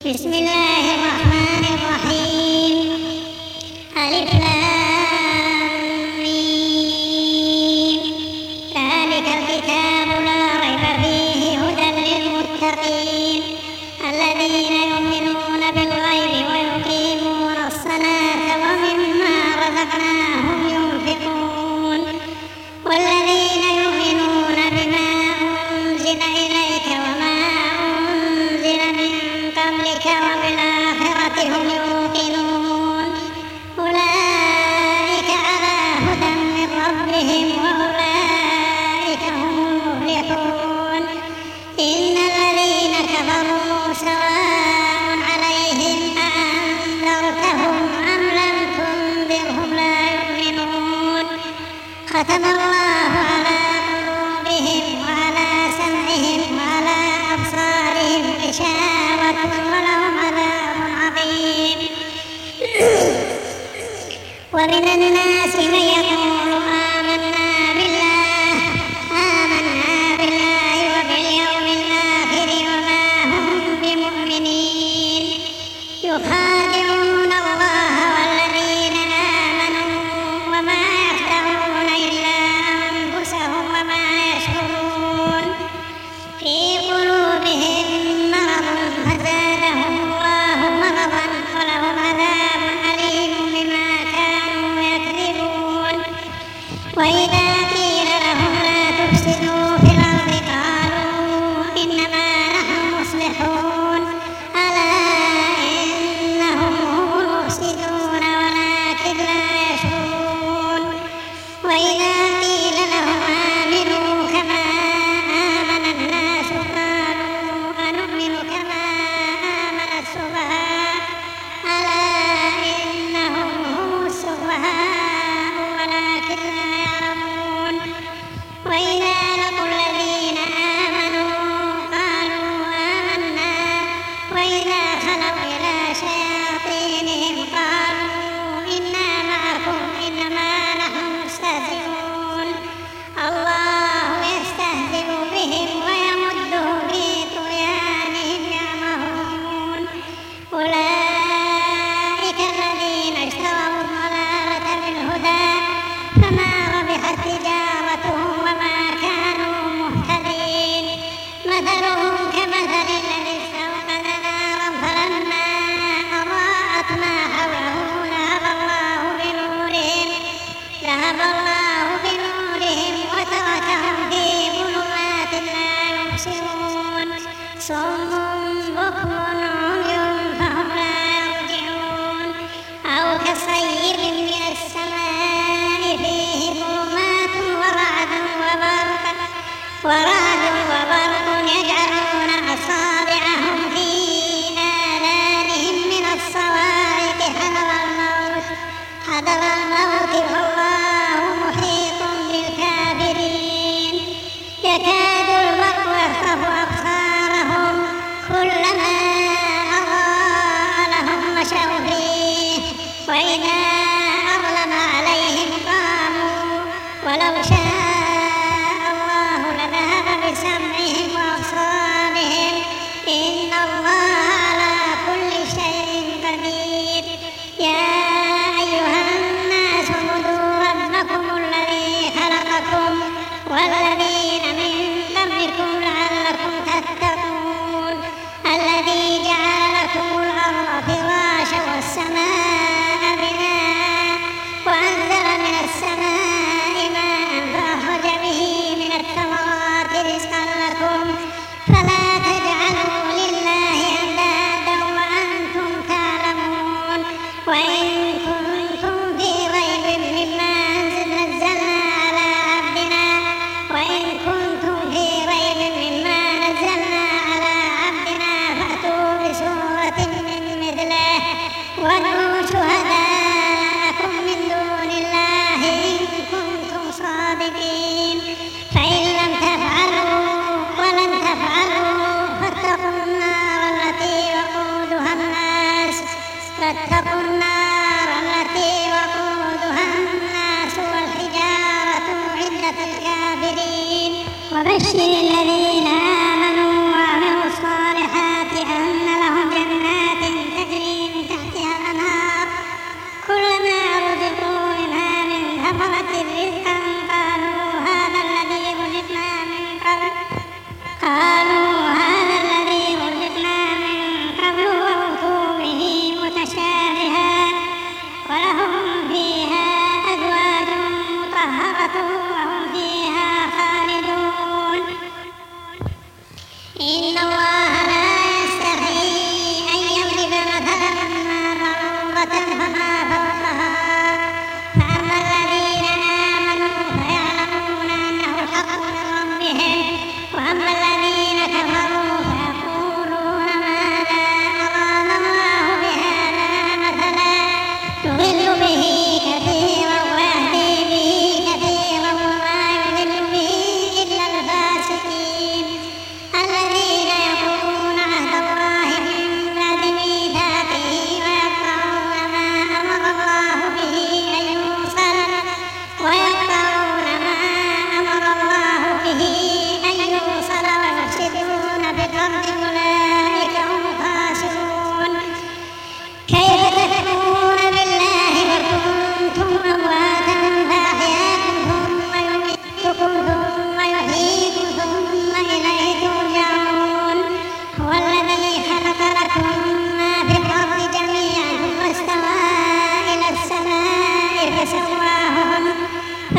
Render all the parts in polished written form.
بسم الله الرحمن الرحيم. ألف لام ميم. ذلك الكتاب لا ريب فيه هدى للمتقين الذين يؤمنون بالغيب ويقيمون الصلاة ومما رزقناهم ينفقون والذين يؤمنون بما أنزل إليك وما أنزل من قبلك وبالآخرة هم يوقنون أولئك على هدى من ربهم وأولئك هم المفلحون. إن الذين كفروا سواء عليهم أأنذرتهم أم لم تنذرهم لا يؤمنون. ختم الله على قلوبهم وعلى سمعهم وعلى أبصارهم غشاوة ولهم عذاب عظيم. ومن الناس من يقول آمنا بالله وباليوم الآخر وما هم بمؤمنين يخادعون الله والذين آمنوا وما يخدعون إلا أنفسهم وما يشعرون. في قلوبهم مرض فزادهم الله مرضا ولهم عذاب أليم بما كانوا يكذبون. وإذا قيل لهم لا تفسدوا في الأرض قالوا إنما نحن مصلحون ألا إنهم هم المفسدون ولكن لا يشعرون. وإذا قيل لهم آمنوا كما آمن الناس قالوا أنؤمن كما آمن السفهاء ألا إنهم هم السفهاء ولكن لا يعلمون. وإذا لقوا الذين آمنوا قالوا آمنا وإذا خلوا إلى شياطينهم قالوا إنا معكم إنما نحن مستهزئون. الله يستهزئ بهم ويمدهم في طغيانهم يعمهون. أولئك الذين اشتروا الضلالة بالهدى فما ربحت تجارتهم وما كانوا مهتدين. مثلهم كمثل الذي استوقد نارا فلما أضاءت ما حوله ذهب الله بنورهم وتركهم في ظلمات لا يبصرون. صم بكم عمي فهم لا يرجعون. أو كصيب من السماء فيه ظلمات ورعد وبرق يجعلون أصابعهم في آذانهم من الصواعق حذر الموت والله محيط بالكافرين. يكاد البرق يخطف أبصارهم كلما أضاء لهم مشوا فيه وإذا أظلم عليهم قاموا ولو شاء الله لذهب بسمعهم وأبصارهم إن الله على كل شيء قدير. يا أيها الناس اعبدوا ربكم الذي خلقكم والذين من قبلكم لعلكم تتقون الذي جعل لكم الأرض فراشا والسماء بناء وأنزل من السماء ماء فأخرج به من الثمرات رزقا لكم فلا تجعلوا لله أندادا وأنتم تعلمون. وإن كنتم في ريب مما نزلنا على عبدنا فأتوا بسورة من مثله وادعوا شهداءكم من دون الله إن كنتم صادقين. فإن لم تفعلوا ولن تفعلوا فاتقوا النار التي وقودها الناس والحجارة أعدت الكافرين. وبشر الذين آمنوا وعملوا الصالحات أن لهم جنات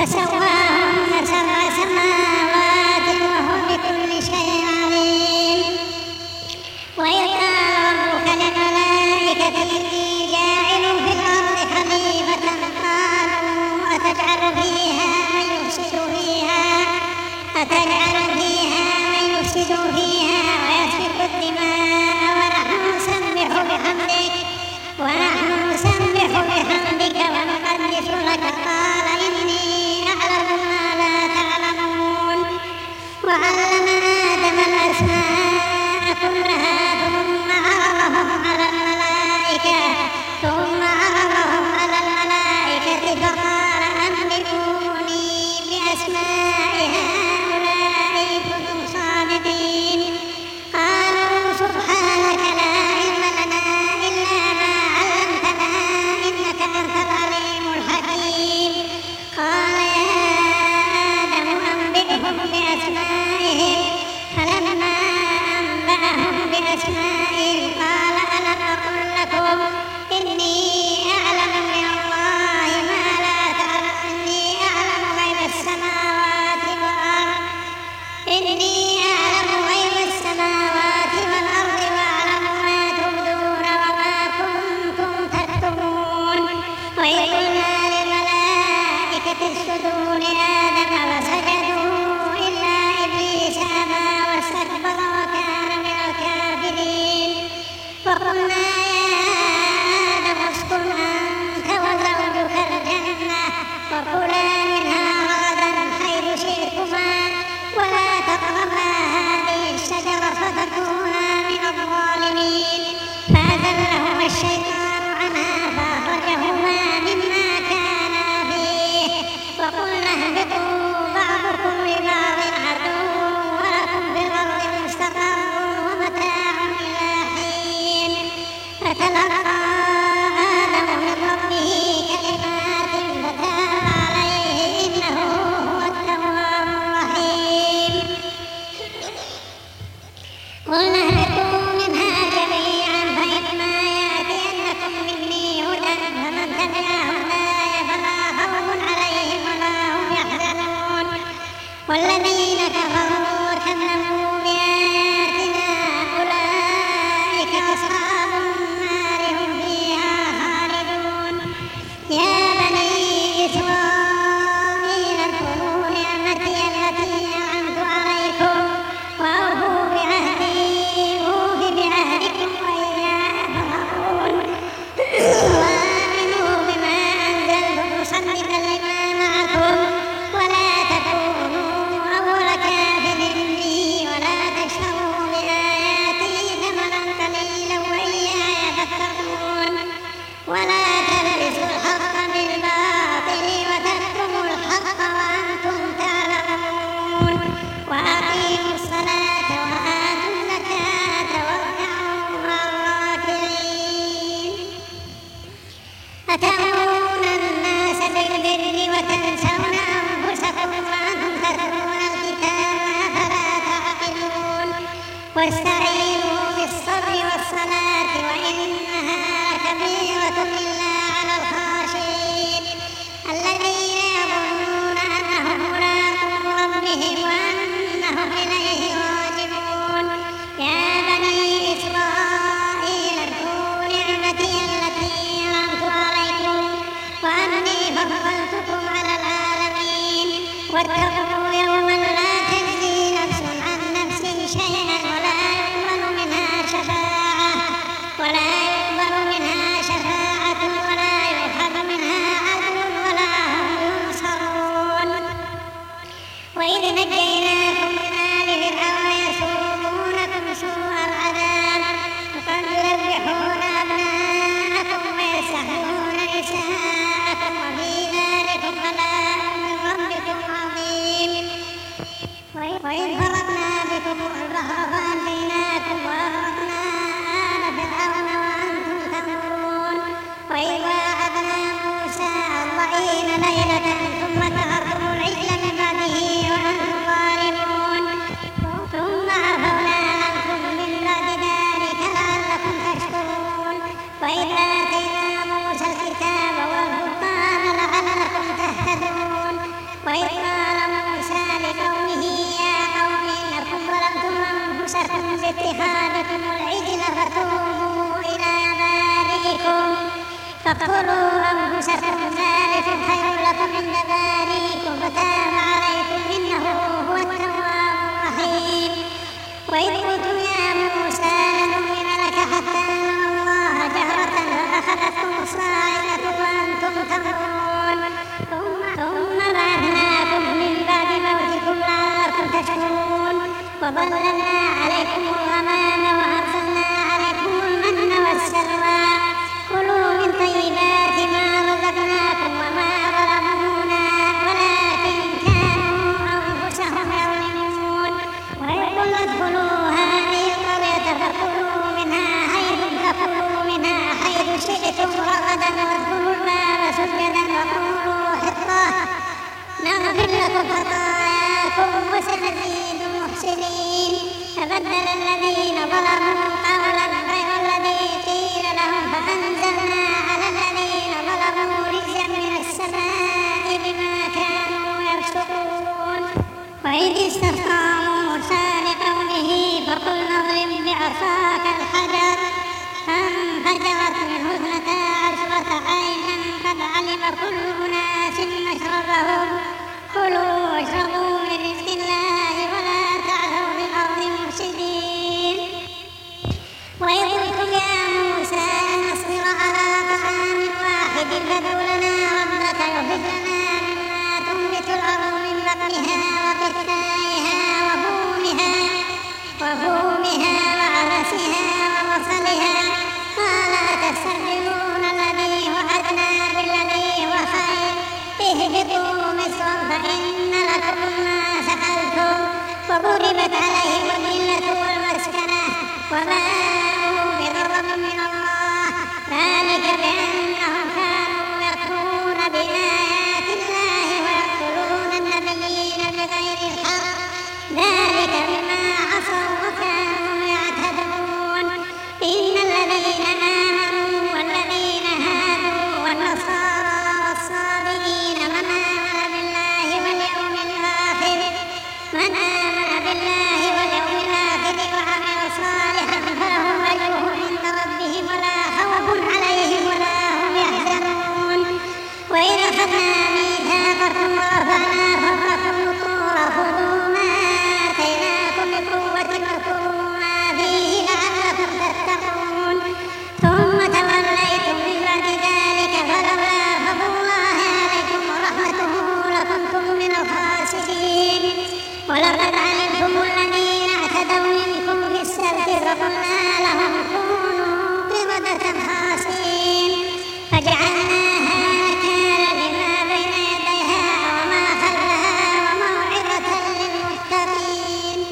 فسواهن 7 سماوات وهو بكل شيء عليم. وإذ قال ربك للملائكة إني جاعل في الأرض خليفة قالوا أتجعل فيها من يفسد فيها ويسفك الدماء ونحن نسبح بحمدك ونقدس لك قال إني أعلم ما لا تعلمون. وعلم آدم الأسماء كلها ثم عرضهم على الملائكة فقال أنبئوني بأسماء هؤلاء إن كنتم صادقين. قالوا سبحانك لا علم لنا إلا ما علمتنا إنك أنت العليم الحكيم. قال يا آدم أنبئهم بأسمائهم فلما أنبأهم بأسمائهم قال ألم أقل لكم إني أعلم من الله ما لا تعلمون. إني أعلم غيب السماوات والأرض وأعلم ما تبدون وما كنتم تكتمون. وإذ قلنا للملائكة اسجدوا لآدم فسجدوا إلا إبليس أبى واستكبر وكان من الكافرين. فقلنا يا آدم اسكن أنت وزوجك الجنة وكلا منها رغدا حيث شئتما ولا تقربا هذه الشجرة فتكونا من الظالمين. فأزلهما الشيطان عنها فأخرجهما مما كانا فيه وقلنا اهبطوا بعضكم لبعض عدو ولكم في الأرض مستقر ومتاع إلى حين. فتلقى آدم من ربه كلمات فتاب عليه إنه هو التواب الرحيم. قلنا اهبطوا منها جميعا فإما يأتينكم مني هدى فمن تبع هداي فلا خوف عليهم ولا هم يحزنون. والذين كفروا وكذبوا بآياتنا أولئك أصحاب النار هم فيها خالدون. يا بني إسرائيل اذكروا نعمتي التي أنعمت عليكم وأوفوا بعهدي أوف بعهدكم وإياي فارهبون. وآمنوا بما أنزلت مصدقا لما معكم ولا تكونوا أول كافر به ولا تشتروا بآياتي ثمنا قليلا وإياي فاتقون. ولا تلبسوا الحق بالباطل وتكتموا الحق وأنتم تعلمون. وأقيموا الصلاة وآتوا الزكاة واركعوا مع الراكعين. أتأمرون الناس بالبر وتنسون أنفسكم وأنتم تتلون الكتاب أفلا تعقلون. واستعينوا بالصبر والصلاة وإنها لكبيرة إلا على الخاشعين الذين يظنون أنهم ملاقو ربهم وأنهم إليه راجعون. يا بني إسرائيل اذكروا نعمتي التي أنعمت عليكم وأني فضلتكم على العالمين. واتقوا يوما لا تجزي نفس عن نفس شيئا ولا يقبل منها شفاعة ولا يؤخذ منها عدل ولا هم ينصرون. وإذ نجيناكم من آل فرعون يسومونكم سوء العذاب يذبحون أبناءكم ويستحيون نساءكم وفي ذلكم بلاء من ربكم عظيم. وإذ فرقنا بكم البحر فأنجيناكم وأغرقنا آل فرعون وأنتم تنظرون. وإذ واعدنا موسى 40 ليلة ثم اتخذتم العجل من بعده وأنتم ظالمون. ثم عفونا عنكم من بعد ذلك لعلكم تشكرون. وإذ آتينا موسى الكتاب والفرقان لعلكم تهتدون. فاقتلوا أنفسكم ذلكم خير لكم عند بارئكم فتاب عليكم إنه هو التواب الرحيم. وإذ قلتم يا موسى لن نؤمن لك حتى نرى الله جهرة فأخذتكم الصاعقة وأنتم تنظرون ثم بعثناكم من بعد موتكم لعلكم تشكرون وظللنا عليكم الغمام وأرسلنا عليكم المن والسلوى كلوا من طيبات ما رزقناكم وما ظلمونا ولكن كانوا أنفسهم يظلمون. وإذ قلنا ادخلوا هذه القرية فكلوا منها حيث شئتم رغدا وادخلوا الباب سجدا وقولوا حطة نغفر لكم خطاياكم وسنزيد المحسنين. فبدل الذين ظلموا قولا غير الذي قيل لهم فأنزلنا على الذين ظلموا رجزا من السماء بما كانوا يفسقون. وإذ استسقى موسى لقومه فقلنا اضرب بعصاك الحجر فانفجرت منه 12 عينا قد علم كل أناس مشربهم كلوا واشربوا من رزق الله ولا تعثوا في الأرض مفسدين. وإذ قلتم يا موسى لن نصبر على طعام واحد فادع لنا ربك يخرج لنا مما تنبت الأرض من بقلها وقثائها وفومها وعدسها وبصلها قال أتستبدلون الذي هو أدنى بالذي هو خير اهبطوا مصرا فإن لكم ما سألتم وضربت عليهم الذلة والمسكنة وباءوا بغضب من الله ذلك بأنهم كانوا يكفرون بآيات الله ويقتلون النبيين بغير الحق ذلك بما عصوا وكانوا يعتدون. إن الذين آمنوا والذين هادوا والنصارى والصابئين من آمن بالله واليوم الآخر وعمل صالحا فلهم أجرهم عند ربهم ولا خوف عليهم ولا هم يحزنون. وإذا أخذنا ميثاقكم ورفعنا فوقكم الطور خذوا ما آتيناكم بقوة واذكروا ما فيه لعلكم تتقون ثم توليتم من بعد ذلك فلولا فضل الله عليكم ورحمته لكنتم من الخاسرين. ولقد علمتم الذين اعتدوا منكم في السبت فقلنا لهم كونوا قردة خاسئين فجعلناها نكالا لما بين يديها وما خلفها وموعظة للمتقين.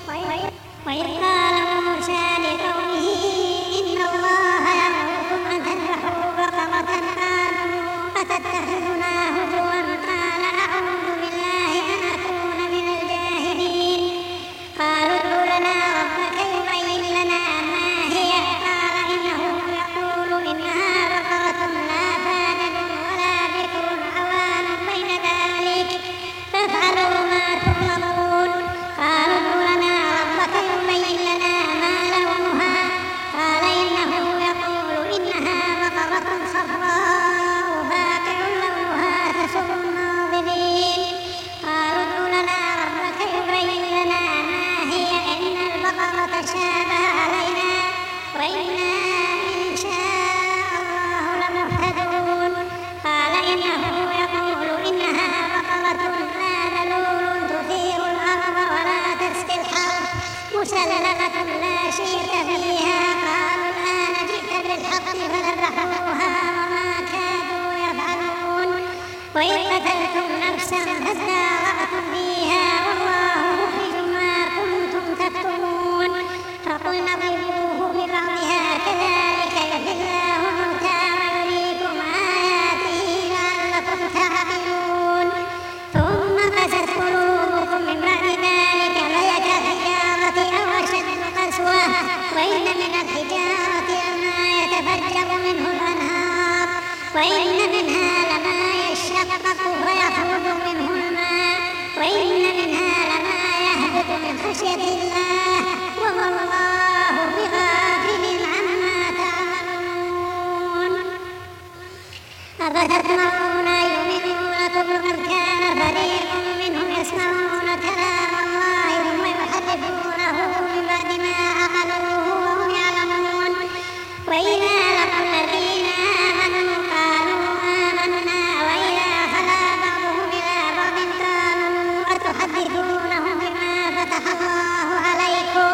وإذ قال موسى لقومه إن الله يأمركم أن تذبحوا بقرة قالوا أتتخذنا هزوا قال أعوذ بالله أن أكون من الجاهلين. قالوا ادع لنا ربك يبين لنا ما هي قال إنه يقول إنها بقرة لا فارض ولا بكر عوان بين ذلك فافعلوا ما تؤمرون. قالوا ادع لنا ربك يبين لنا ما لونها قال إنه يقول إنها بقرة صفراء فاقع لونها تسر الناظرين. قالوا ادع لنا ربك يبين لنا ما هي إن البقرة تشابه علينا وإنا إن شاء الله لمهتدون. قال إنه يقول إنها بقرة لا ذلول تثير الأرض ولا تسقي الحرث مسلمة لا شيء فيها. قالوا الآن جئت بالحق فذبحوها وما كادوا يفعلون. وإذ قتلتم نفسا فادارأتم فيها والله مخرج ما كنتم تكتمون. فقلنا اضربوه ببعضها كذلك يحيي الله الموتى ويريكم آياته لعلكم تعقلون. ثم قست قلوبكم من بعد ذلك فهي كالحجارة أو أشد قسوة وإن من الحجارة لما يتفجر منه الأنهار وإن منها لما يشقق ويخرج منه الماء وإن منها لما يهبط من خشية الله وما الله بغافل عما تعملون. أفتطمعون أن يؤمنوا لكم وقد كان فريق منهم يسمعون كلام الله ثم يحرفونه من بعد ما عقلوه وهم يعلمون وإذا لقوا الذين آمنوا قالوا آمنا وإذا خلا بعضهم إلى بعض قالوا أتحدثونهم بما فتح الله عليكم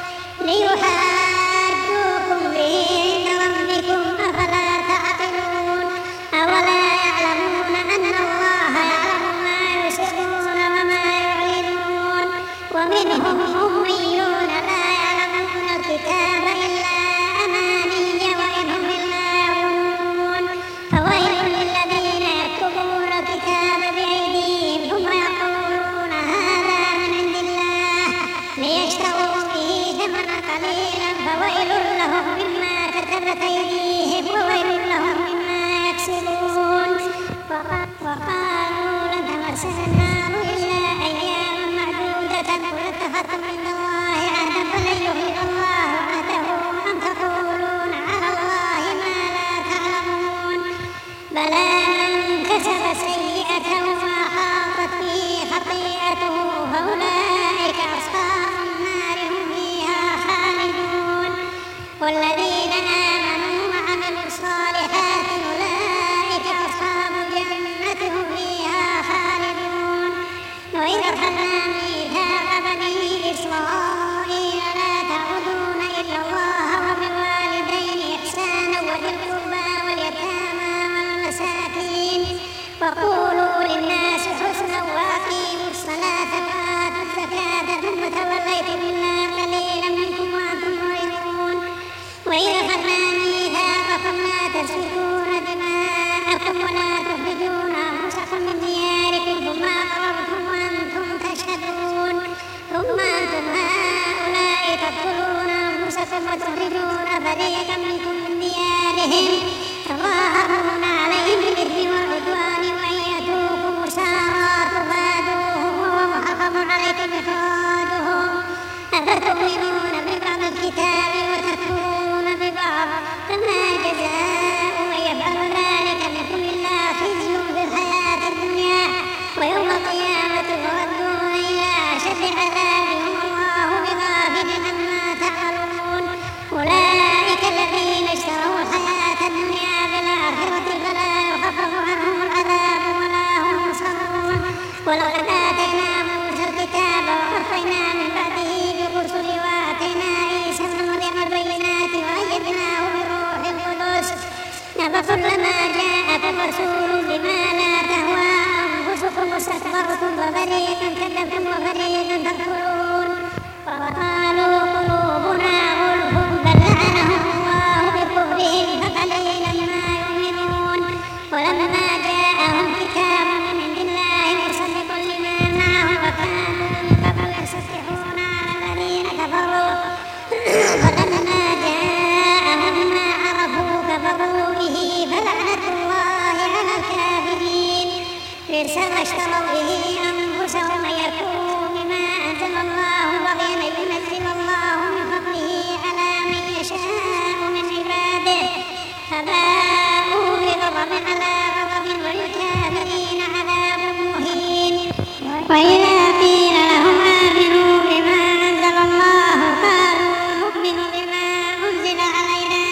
ليحاجوكم به عند ربكم أفلا تعقلون أولا يعلمون أن الله يعلم ما يسرون وما يعلنون ومنهم أميون لا يعلمون الكتاب إلا أماني وإنهم إلا يظنون فويل للذين يكتبون الكتاب بأيديهم ثم يقولون هذا من عند الله ليشتروا به ثمنا قليلا فويل لهم مما كتبت أيديهم وويل لهم مما يكسبون وقالوا لن تمسنا النار إلا أياما معدودة قل اتخذتم عند الله عهدا فلن يخلف الله عهده أم تقولون على الله ما لا تعلمون بلى من كسب سيئة وأحاطت به خطيئته فأولئك أصحاب النار هم فيها خالدون والذين آمنوا وعملوا الصالحات أولئك أصحاب الجنة هم فيها خالدون وإذا أخذنا ميثاق بني إسرائيل لا تعبدون إلا الله وبالوالدين إحسانا وذي القربى واليتامى والمساكين وقولوا للناس حسنا وأقيموا الصلاة وآتوا الزكاة ثم توليتم إلا قليلا منكم وأنتم معرضون وإذا أخذنا ميثاقكم لا تسفكون دماءكم ولا تخرجون أنفسكم من دياركم ثم أقررتم وأنتم تشهدون ثم أنتم هؤلاء تقتلون أنفسكم وتخرجون فريقا منكم من ديارهم تظاهرون عليهم بالإثم والعدوان وإن يأتوكم أسارى تفادوهم وهو محرم عليكم إخراجهم أفتؤمنون ببعض الكتاب وتكفرون ببعض فما جزاء من يفعل ذلك منكم إلا خزي في الحياة الدنيا ويوم القيامة يردون إلى أشد عذاب والله بغافل عما تعملون أولئك الذين اشتروا الحياة الدنيا بالآخرة فلا يخفف عنهم العذاب ولا هم ينصرون ولقد آتينا موسى الكتاب وقفينا من بعده بالرسل وآتينا عيسى ابن مريم البينات وأيدناه بروح القدس أفكلما جاءكم رسول بما لا تهوى أنفسكم استكبرتم ففريقا كذبتم وفريقا تقتلون وقالوا قلوبنا غلف بل لعنهم الله بكفرهم فقليلا ما يؤمنون ولما جاءهم كتاب من عند الله مصدق لما معهم وكانوا من قبل يستفتحون على الذين كفروا فلما جاءهم ما عرفوا كفروا به فلعنة الله على الكافرين بئس ما اشتروا به أنفسهم أن يكفروا بما أنزل الله بغيا أن ينزل الله من فضله على من يشاء من عباده فباءوا بغضب على غضب وللكافرين عذاب مهين وإذا قيل لهم آمنوا بما أنزل الله قالوا نؤمن بما أنزل علينا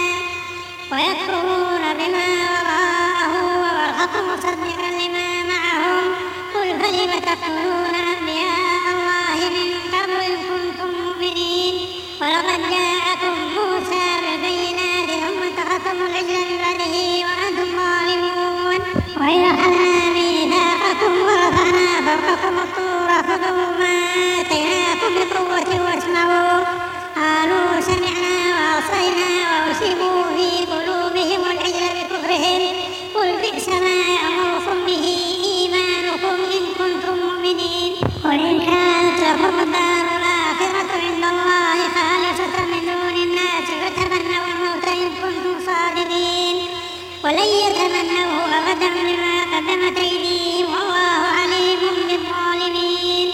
ويكفرون بما وراءه وهو الحق مصدقا لما معهم قل فلم تقتلون أنبياء الله من قبل إن كنتم مؤمنين ولقد جاءكم موسى بالبينات ثم اتخذتم العجل من بعده وأنتم ظالمون وإذا أخذنا ميثاقكم ورفعنا فوقكم الطور خذوا ما آتيناكم بقوة واسمعوا قالوا سمعنا وعصينا وأشربوا في قلوبهم العجل بكفرهم قل بئس ما يأمركم به إيمانكم إن كنتم مؤمنين قل إن كانت لكم الدار الآخرة عند الله خالصة من دون الناس فتمنوا الموت إن كنتم صادقين ولن يتمنوه أبدا بما قدمت أيديهم والله عليم بالظالمين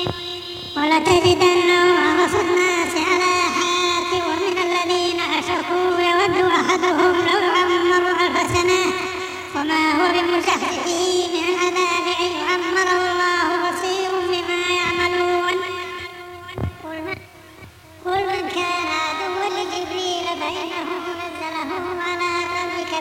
ولتجدنهم أحرص الناس على حياة ومن الذين أشركوا يود أحدهم لو عمر 1000 سنة وما هو بمزحزحه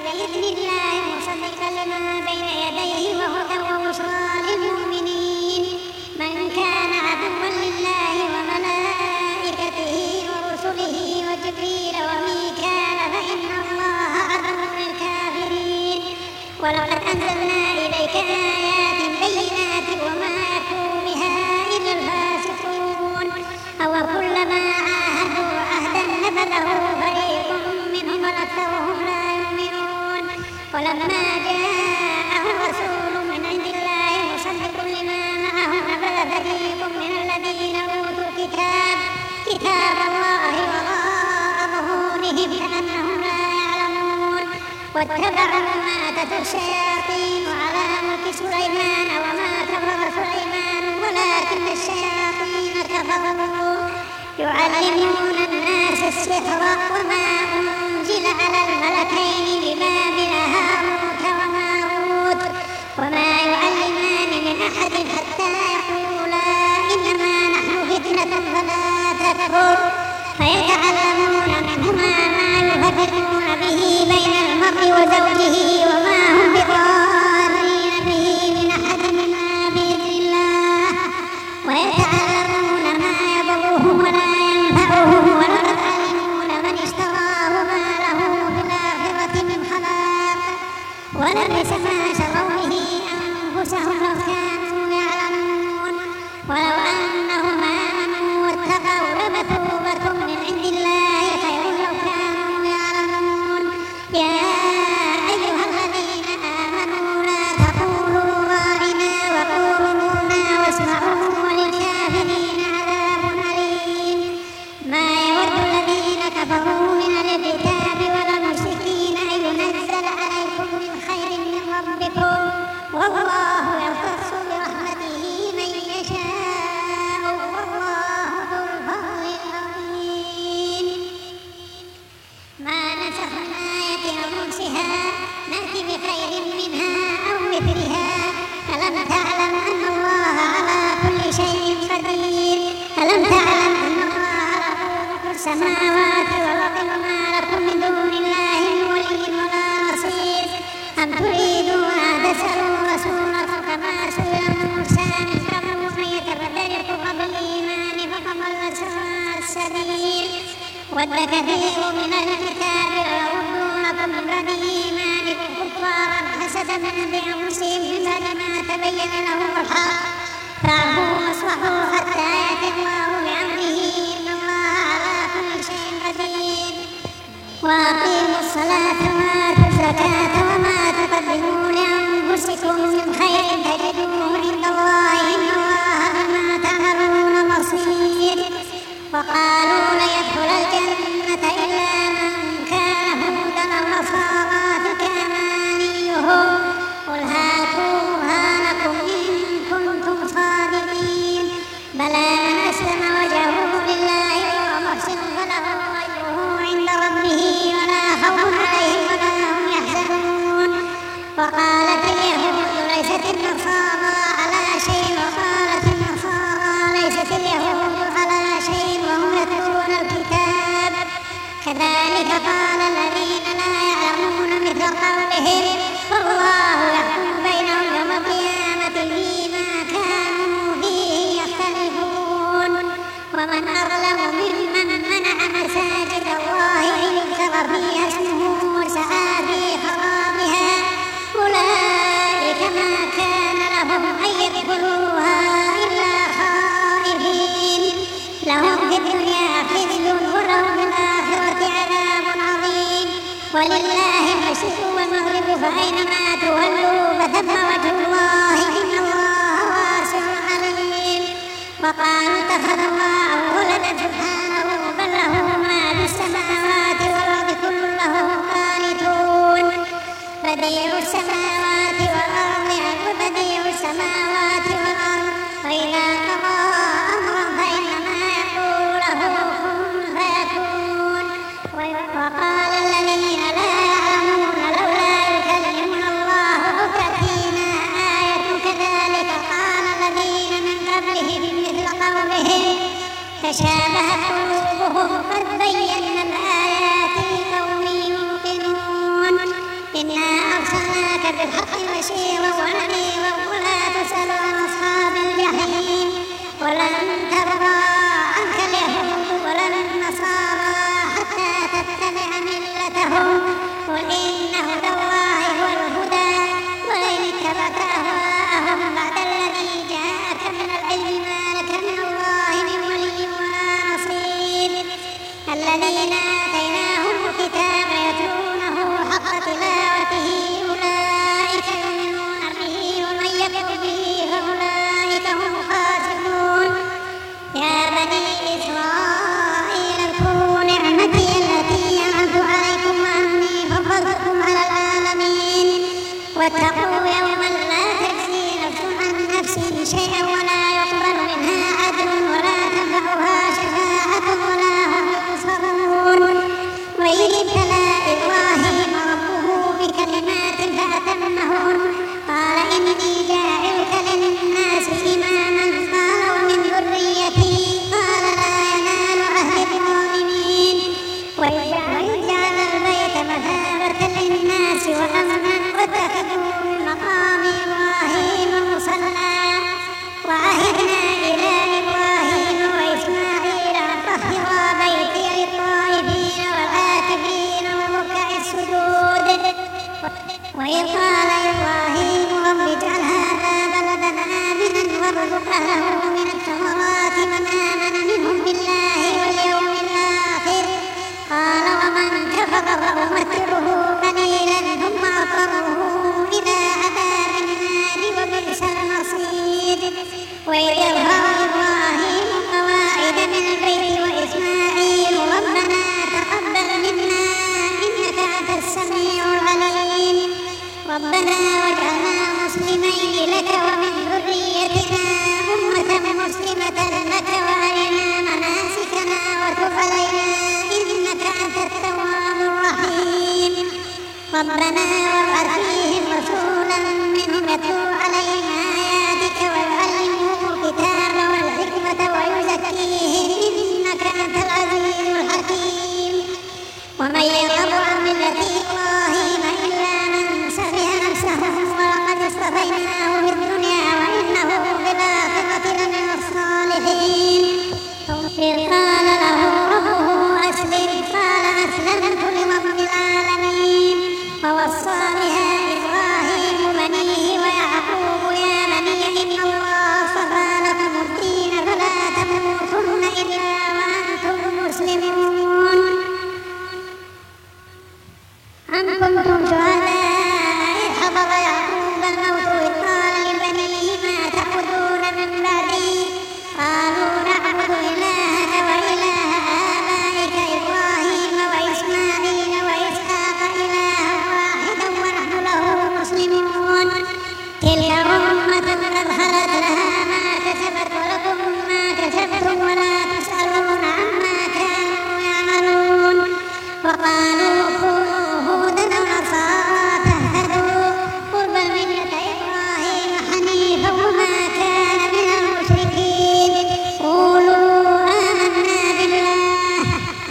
بإذن الله مصدقا لما بين يديه وهدى وبشرى للمؤمنين من كان عدوا لله وملائكته ورسله وجبريل وميكال فإن الله عدو للكافرين ولقد أنزلنا إليك آيات بينات وما يكفر بها إلا الفاسقون أوكلما عاهدوا عهدا نبذه فريق منهم بل أكثرهم لا يؤمنون ولما جاءهم رسول من عند الله مصدق لما معهم نبذ فريق من الذين أوتوا الكتاب كتاب الله وراء ظهورهم كأنهم لا يعلمون واتبعوا ما تتلو الشياطين على ملك سليمان وما كفر سليمان ولكن الشياطين كفروا يعلمون الناس السحر وما أنزل على الملكين ببابل هاروت وماروت وما يعلمان من أحد حتى يقولا إنما نحن فتنة فلا تكفر فيتعلمون منهما ما يفرقون به بين المرء وزوجه وما هم بضارين به من أحد إلا بإذن الله ويتعلمون ما يضرهم ولا ينفعهم ولقد علموا لمن اشتراه ما له بالآخرة من خلاق ولبئس ما شروا به أنفسهم لو كانوا يعلمون ولو أنهم آمنوا واتقوا لمثوبة من عند الله خير لو كانوا يعلمون يا أيها الذين آمنوا لا تقولوا راعنا وقولوا انظرنا واسمعوا وللكافرين عذاب أليم ما يود الذين كفروا من الكتاب والمشركين أن ينزل عليكم من خير من ربكم والله يختص برحمته من يشاء والله ذو الفضل العظيم ما نسخ من آية أو ننسها نأتي بخير منها أو مثلها ألم تعلم أن الله على كل شيء قدير ألم تعلم أن الله له ملك السماوات والأرض وما لكم من دون الله من ولي ولا نصير أم تريدون أن تسألوا رسولكم كما سئل موسى من قبل ومن يتبدل الكفر بالإيمان فقد ضل سواء السبيل ود كثير من الكتاب ليردونكم من بعد إيمانكم كفارا حسدا من بأنفسهم من بعد ما تبين لهم الحق فاعفوا واصفحوا حتى يأتي الله بأمره إن الله على كل شيء قدير وأقيموا الصلاة وآتوا الزكاة وما تقدموا لأنفسكم من خير تجدوه عند الله إن الله بما تعملون بصير وقالوا لن يدخل الجنة إلا من كان هودا أو نصارى تلك أمانيهم قل هاتوا برهانكم إن كنتم صادقين بلى من أسلم وجهه لله وهو محسن فله أجره عند ربه ولا خوف عليهم ولا هم يحزنون وقالت اليهود ليست النصارى على شيء وقالت النصارى ليست اليهود على شيء وهم يتلون الكتاب كذلك قال الذين لا يعلمون مثل قولهم والله يحكم بينهم يوم القيامة فيما كانوا فيه يختلفون ومن أظلم ممن منع مساجد الله أن يذكر فيها اسمه وسعى في خرابها أولئك ما كان لهم أن يدخلوها إلا خائفين لهم في الدنيا خزي ولهم في الآخرة عذاب عظيم ولله المشرق والمغرب فأينما تولوا فثم وجه الله إن الله واسع عليم وقالوا اتخذ الله ولدا سبحانه بل له ما في السماوات والأرض كل له قانتون بديع السماوات والأرض بديع السماوات والأرض وإذا قضى أمرا فإنما يقول له كن فيكون وقال الذين لا يعلمون لولا يكلمنا الله أو تأتينا آية كذلك قال الذين من قبلهم مثل قولهم تشابهت قلوبهم قد بينا الآيات لقوم يوقنون إنا أرسلناك بالحق بشيرا ونذيرا ولا تسأل عن أصحاب الجحيم ولن ترضى عنك اليهود ولا النصارى حتى تتبع ملتهم قل إن هدى الله هو الهدى ولئن اتبعت أهواءهم بعد الذي جاءك من العلم ما لك من الله من ولي ولا نصير الذين آتيناهم الكتاب يتلونه حق تلاوته أولئك يؤمنون به ومن يكفر به فأولئك هم الخاسرون يا بني إسرائيل اذكروا نعمتي التي أنعمت عليكم وأني فضلتكم على العالمين واتقوا يوما لا تجزي نفس عن نفس شيئا ولا يقبل منها عدل ولا تنفعها شفاعة ولا هم ينصرون وإذ ابتلى إبراهيم ربه بكلمات فأتمهن قال إني جاعلك للناس إماما قال ومن ذريتي قال لا ينال عهد الظالمين وإذ جعل البيت مثابة للناس وأمنا واتخذوا من مقام إبراهيم مصلى وعهدنا إلى إبراهيم وإسماعيل أن طهرا بيتي للطائفين والعاكفين والركع السجود وإذ قال إبراهيم رب اجعل هذا بلدا آمنا وارزق أهله من الثمرات من آمن منهم بالله واليوم الآخر قال ومن كفر فأمتعه قليلا ثم أضطره إلى عذاب النار وبئس المصير وإذ يرفع إبراهيم القواعد من البيت وإسماعيل ربنا تقبل منا إنك أنت السميع العليم ربنا واجعلنا مسلمين لك ومن ذريتنا أمة مسلمة لك وأرنا مناسكنا وتب علينا إنك أنت التواب الرحيم ربنا وابعث فيهم رسولا منهم يتلو عليهم آياتك ويعلمهم الكتاب والحكمة ويزكيهم إنك أنت العزيز الحكيم ومن يرغب عن ملة إبراهيم إلا من سفه نفسه ولقد اصطفيناه في الدنيا وإنه في الآخرة لمن الصالحين إذ قال له ربه أسلم قال أسلمت لرب العالمين ووصى بها إبراهيم بنيه ويعقوب يا بني إن الله اصطفى لكم الدين فلا تموتن إلا وأنتم مسلمون أم كنتم شهداء إذ حضر يعقوب الموت إذ قال لبنيه ما تعبدون من بعدي قالوا نعبد إلهك وإله آبائك إبراهيم وإسماعيل وإسحاق إلها واحدا ونحن له مسلمون تلك أمة قد خلت لها ما كسبت ولكم ما كسبتم ولا تسألون عما كانوا يعملون وقالوا كونوا هودا أو نصارى تهتدوا قل بل ملة إبراهيم حنيفا وما كان من المشركين قولوا آمنا بالله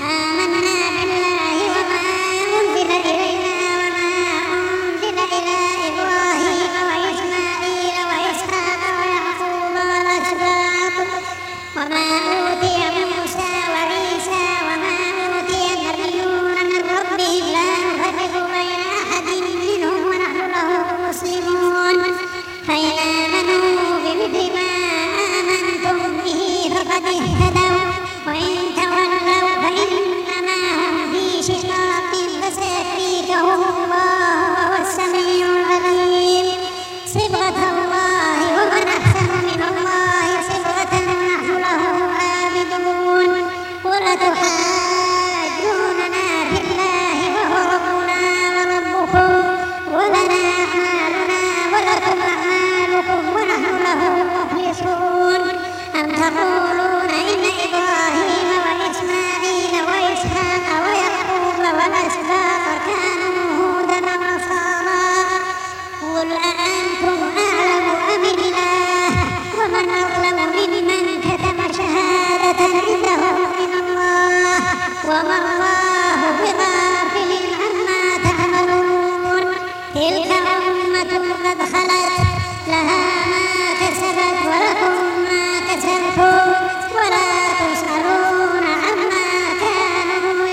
وما أنزل إلينا وما أنزل إلى إبراهيم وإسماعيل وإسحاق ويعقوب والأسباط وما أوتي موسى وعيسى وما أوتي النبيون من ربهم لا نفرق بين أحد منهم ونحن له مسلمون فإن آمنوا بمثل ما آمنتم به فقد اهتدوا وإن تولوا فإنما هم في شقاق فسيكفيكهم الله وهو السميع العليم صبغة الله ومن أحسن من الله صبغة ونحن له عابدون قل أتحاجوننا في الله وهو ربنا وربكم ولنا أعمالنا ولكم أعمالكم ونحن له مخلصون أم تقولون إن إبراهيم وإسماعيل وإسحاق ويعقوب والأسباط كانوا هودا ونصارى قل أأنتم أعلم أم الله ومن أظلم ممن كتم شهادة عنده من الله وما الله بغافل عما تعملون تلك أمة قد خلت لها ما كسبت ولكم ما كسبتم ولا تسألون عما كانوا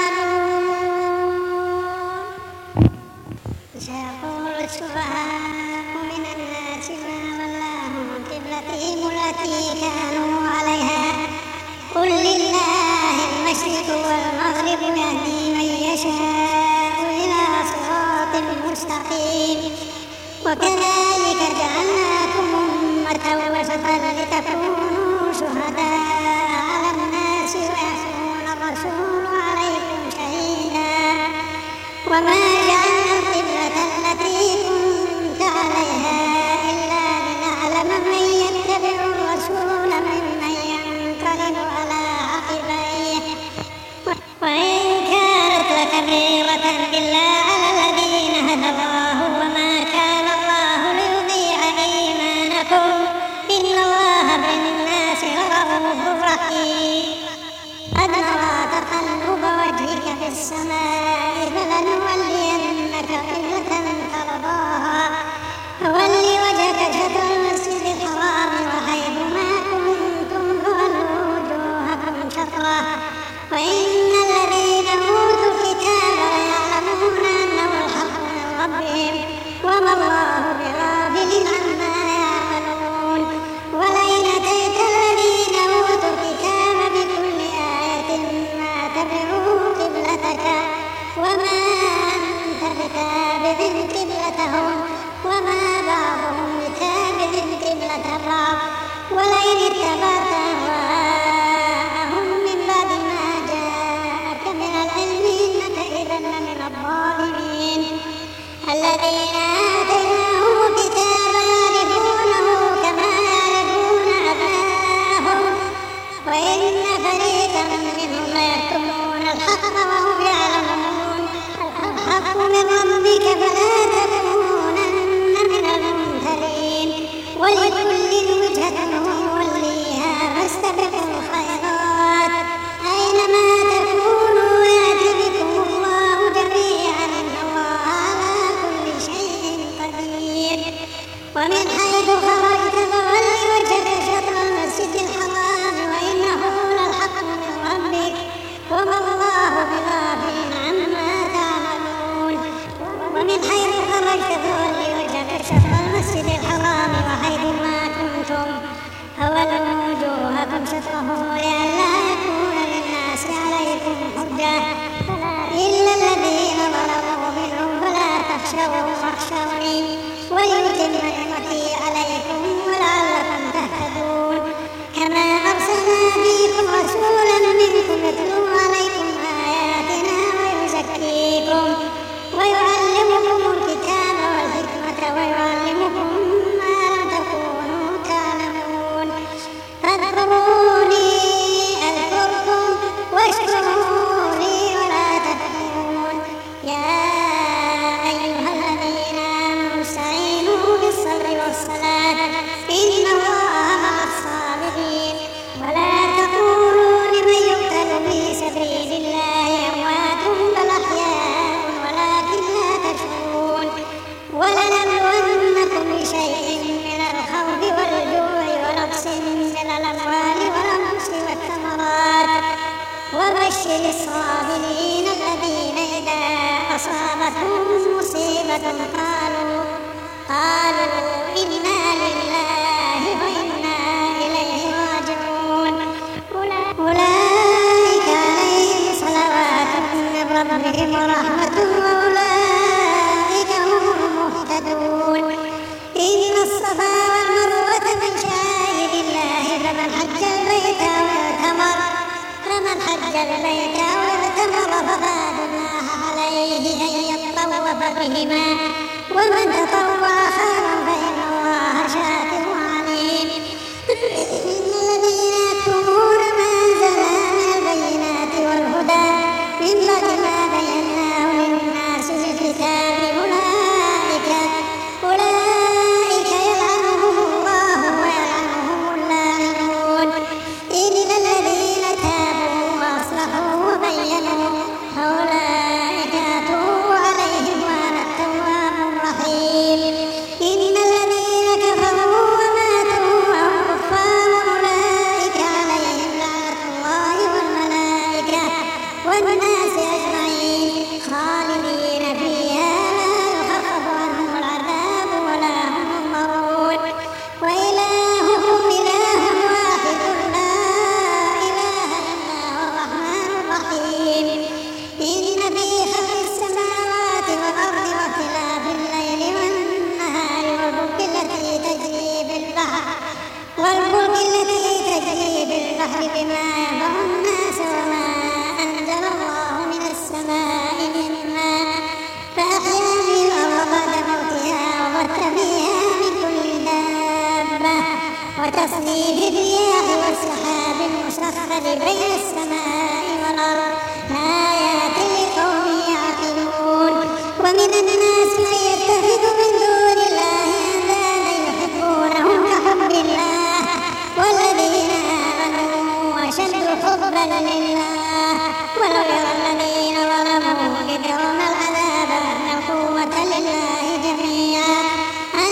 يعملون. سيقول السفهاء من الناس ما ولاهم عن قبلتهم التي كانوا عليها قل لله المشرق والمغرب يهدي من يشاء إلى صراط مستقيم. وكذلك جعلناكم أمة وسطا لتكونوا شهداء على الناس ويكون الرسول عليكم شهيدا. وما جعلنا القبلة التي كنت عليها إلا لنعلم من يتبع الرسول ممن ينقلب على عقبيه وإن كانت لكبيرة إلا على الذين هدى الله وما كان الله ليضيع إيمانكم إن الله بالناس لرءوف رحيم. قد نرى تقلب وجهك في السماء فلنولينك قبلة ترضاها فول وجهك شطر المسجد الحرام وحيث ما كنتم فولوا وجوهكم شطره وإن الذين أوتوا الكتاب ليعلمون أنه الحق من ربهم وما الله بغافل عما يعملون. ولئن أتيت الذين أوتوا الكتاب بكل آية ما تبعوا قبلتك وما أنت بتابع قبلتهم وما بعضهم بتابع قبلة بعض. ولئن اتبعت أهواءهم من بعد ما جاءك من العلم إنك إذا لمن الظالمين. الذين آتيناهم الكتاب يعرفونه كما يعرفون أبناءهم وإن فريقا منهم ليكتمون الحق وهم يعلمون. الحق من ربك فلا تكونن من الممترين. ولكل وجهة هو موليها فاستبقوا الخيرات أينما تكونوا يأتي بكم الله جميعا إن الله على كل شيء قدير. ومن حيث خرجت فول وجهك شطر المسجد الحرام وإنه للحق من ربك وما الله بغافل عما تعملون. ومن حيث خرجت فول وجهك شطر المسجد الحرام وحيث ما كنتم فولوا وجوهكم شطره لئلا يكون للناس عليكم حجة إلا الذين ظلموا منهم فلا تخشوهم واخشوني وليتم نعمتي عليكم ولعلكم تهتدون. كما أرسلنا فيكم رسولا منكم يتلو عليكم آياتنا ويزكيكم ويعلمكم الكتاب والحكمة ويعلمكم ما لم تكونوا تعلمون. فاذكروني أذكركم واشكروا لي ولا تكفرون. يا أيها الذين آمنوا استعينوا بالصبر والصلاة إن الله مع الصابرين. ولا تقولوا لمن يقتل في سبيل الله أموات بل أحياء ولكن لا تشعرون. ولنبلونكم بشيء من الخوف والجوع ونقص من الأموال والأنفس والثمرات وبشر الصابرين الذين إذا أصابتهم مصيبة قالوا إنا لله وإنا إليه راجعون. أولئك عليهم صلوات من ربهم ورحمة وأولئك هم المهتدون. إن الصفا والمروة من شعائر الله فمن حج البيت واعتمر فلا جناح عليه أن يطوف بهما ومن تطوع خيرا فإن الله شاكر عليم. إن الذين يكتمون ما أنزلنا من البينات والهدى من بعد ما بيناه للناس في الكتاب أولئك يلعنهم الله ويلعنهم اللاعنون. إلا الذين تابوا وأصلحوا وبينوا فأولئك أتوب عليهم وأنا التواب بما ينفع الناس وما أنزل الله من السماء من ماء فأحيا به الأرض بعد موتها وبث فيها من كل دابة وتصريف الرياح والسحاب المسخر بين السماء والأرض لآيات لقوم يعقلون ومن الناس من يتخذ من دون الله أندادا يحبونهم كحب الله والذين آمنوا أشد حبا لله ولو يرى الذين ظلموا إذ يرون العذاب أن القوة لله جميعا وأن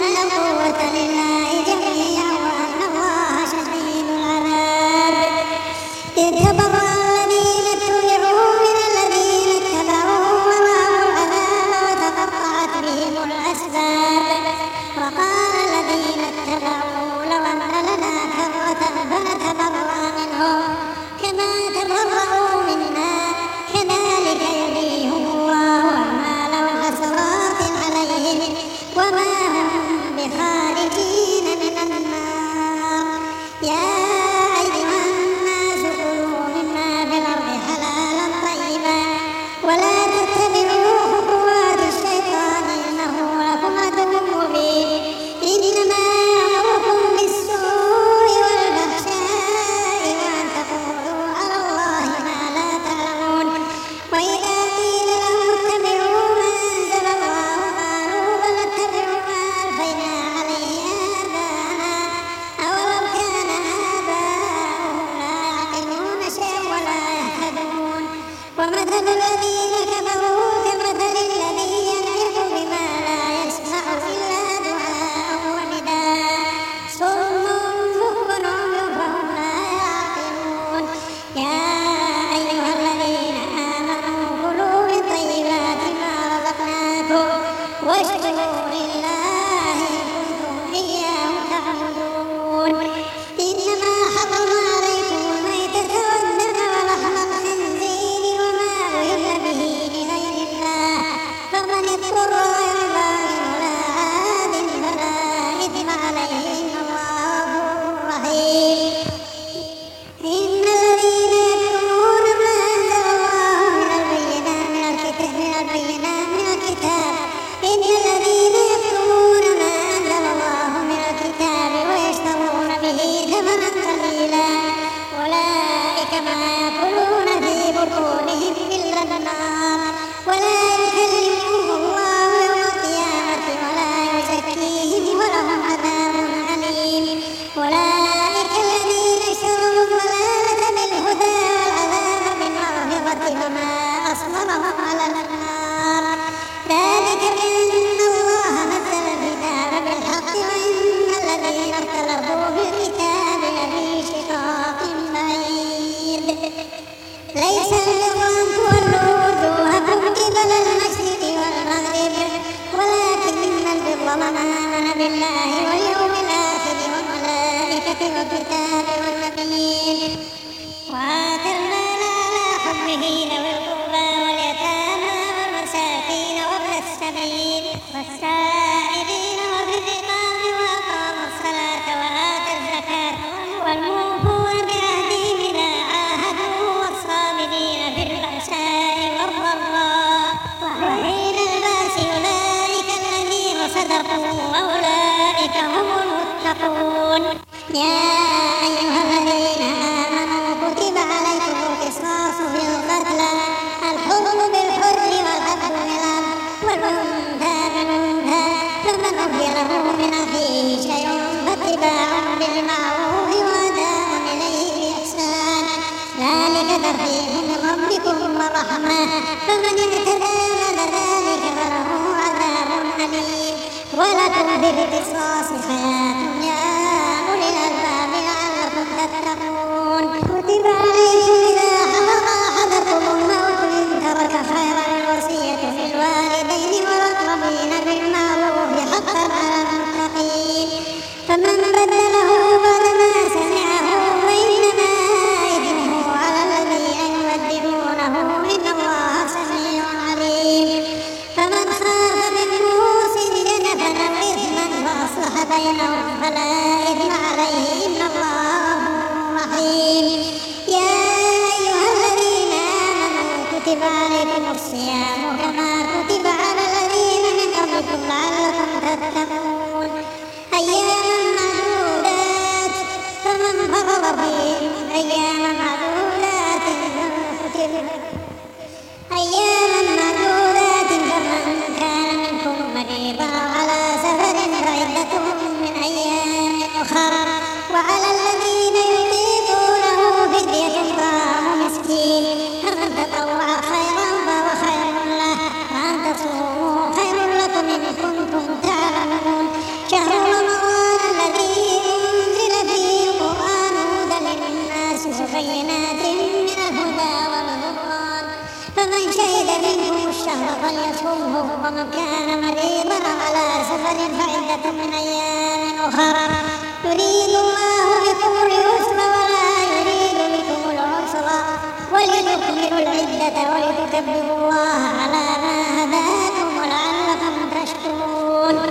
الله شديد العذاب إذ تبرأ الذين اتبعوا من الذين اتبعوا ورأوا العذاب وتقطعت بهم الأسباب وقال الذين اتبعوا لو أن لنا كرة فنتبرأ منهم كما تبرأوا منا كذلك يريهم الله أعمالهم حسرات عليهم وما هم بخارجين من النار يا أيها الناس كلوا مما في الأرض حلالا طيبا ولا تتبعوا خطوات الشيطان إنه لكم عدو مبين إنما يأمركم بالسوء والفحشاء وأن تقولوا على الله ما لا تعلمون وإذا قيل لهم اتبعوا ما أنزل الله قالوا بل نتبع ما ألفينا عليه آباءنا أولو كان آباؤهم لا يعقلون شيئا ولا يهتدون ومثل الذين كفروا كمثل الذي ينعق بما لا يسمع إلا دعاء ونداء صم بكم عمي فهم لا يعقلون يا أيها الذين آمنوا كلوا من طيبات ما رزقناكم واشكروا لله إن كنتم إياه تعبدون إنما حرم عليكم الميتة والدم ولحم الخنزير وما أهل به لغير الله فمن اضطر غير باغ ولا عاد فلا إثم عليه إن الله غفور رحيم إن الذين يكتمون ما أنزل الله من البينات من الكتاب إن الذين يكتمون ما أنزل الله من الكتاب ويشترون به ثمنا قليلا أولئك ما يأكلون في بطونهم إلا النار ولا يكلمهم الله يوم القيامة ولا يزكيهم ولهم عذاب أليم أولئك الذين اشتروا الضلالة بالهدى والعذاب بالمغفرة وما أصبرهم على النار ذلك بأن الله نزل الكتاب بالحق وإن الذين اختلفوا في الكتاب لفي شقاق بعيد ليس البر أن تولوا وجوهكم قبل المشرق والمغرب ولكن البر من آمن بالله واليوم الآخر والملائكة والكتاب والنبيين وآتى المال على حبه ذوي القربى واليتامى والمساكين وابن السبيل والسائلين وفي الرقاب وأقاموا الصلاة وآتوا الزكاة والموفون بعهدهم إذا عاهدوا والصابرين في البأساء والضراء وحين البأس أولئك الذين صدقوا وأولئك هم المتقون يا أيها الذين آمنوا كتب عليكم القصاص في القتلى الحر بالحر والعبد بالعبد والأنثى بالأنثى فمن عفي له من أخيه شيء فاتباع بالمعروف وأداء إليه بإحسان ذلك تخفيف من ربكم ورحمة فمن اعتدى بعد ذلك فله عذاب أليم ولكم في القصاص حياة يا أولي الألباب لعلكم تتقون كتب عليكم إذا حضر أحدكم الموت إن ترك خيرا الوصية للوالدين والأقربين بالمعروف حقا على المتقين فمن بدله بعدما سمعه فإنما إثمه على الذين يبدلونه إن الله سميع عليم فمن خاف من موص جنفا أو إثما فأصلح بينهم فلا إثم عليه إن الله غفور رحيم مريضا أو على سفر فعدة من أيام أخر يريد الله بكم اليسر ولا يريد بكم العسر ولتكملوا العدة ولتكبروا الله على ما هداكم ولعلكم تشكرون.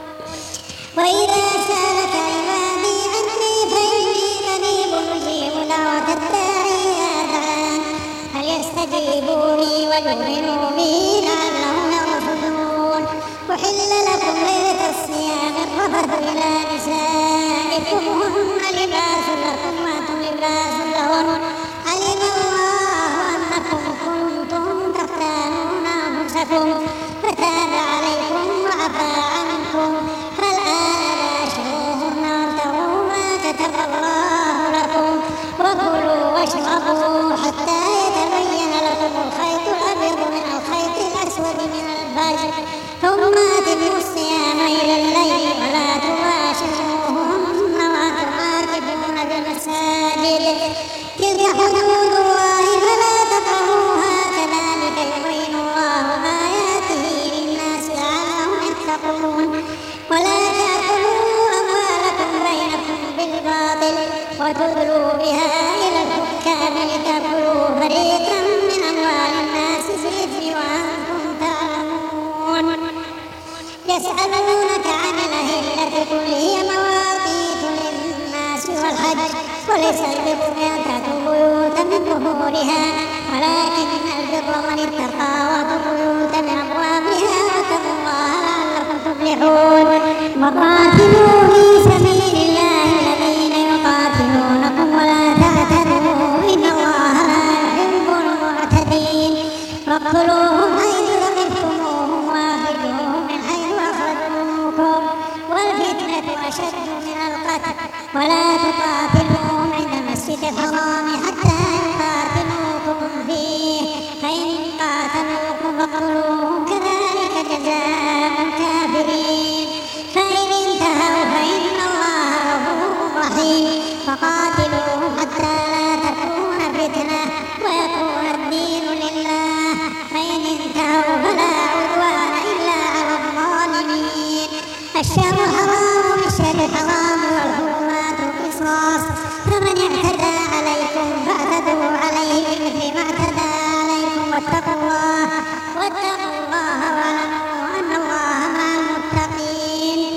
وإذا سألك عبادي عني فإني قريب أجيب دعوة الداعي إذا دعان فليستجيبوا لي وليؤمنوا بي لعلهم يرشدون. أحل لكم ليلة الصيام الرفث إلى نسائكم هن لباس لكم وأنتم لباس لهن علم الله أنكم كنتم تختانون أنفسكم فتاب عليكم وعفى عنكم فالآن باشروهن وابتغوا ما كتب الله لكم وكلوا واشربوا حتى يتبين لكم الخيط الأبيض من الخيط الأسود من الفجر ثم أتموا الصيام إلى الليل ولا تباشروهن وأنتم عاكفون بالمساجد تلك حدود الله فلا تقربوها كذلك يبين الله آياته للناس لعلهم يتقون. ولا تأكلوا أموالكم بينكم بالباطل وتدلوا بها إلى الحكام لتأكلوا فريقا من أموال الناس بالإثم وأنتم تعلمون. يسألونك عن الأهلة قل هي مواقيت للناس والحج وليس البر أن تأتوا بيوتا من ظهورها ولكن البر من اتقى وأتوا البيوت من أبوابها واتقوا الله لعلكم تفلحون. وقاتلوا في سبيل الله الذين يقاتلونكم ولا تعتدوا إن الله لا يحب المعتدين. واقتلوهم حيث ثقفتموهم وأخرجوهم من حيث أخرجوكم والفتنة أشد من القتل ولا تقاتلوهم عند المسجد الحرام حتى يقاتلوكم فيه فإن قاتلوكم فاقتلوهم كذلك جزاء الكافرين. فإن انتهوا فإن الله غفور رحيم. فقاتلوهم حتى لا تكون فتنة ويكون الدين لله فإن انتهوا فلا عدوان إلا على الظالمين. الشهر الحرام بالشهر الحرام والحرمات قصاص فمن اعتدى عليكم فاعتدوا عليه بمثل ما اعتدى عليكم واتقوا الله واعلموا أن الله مع المتقين.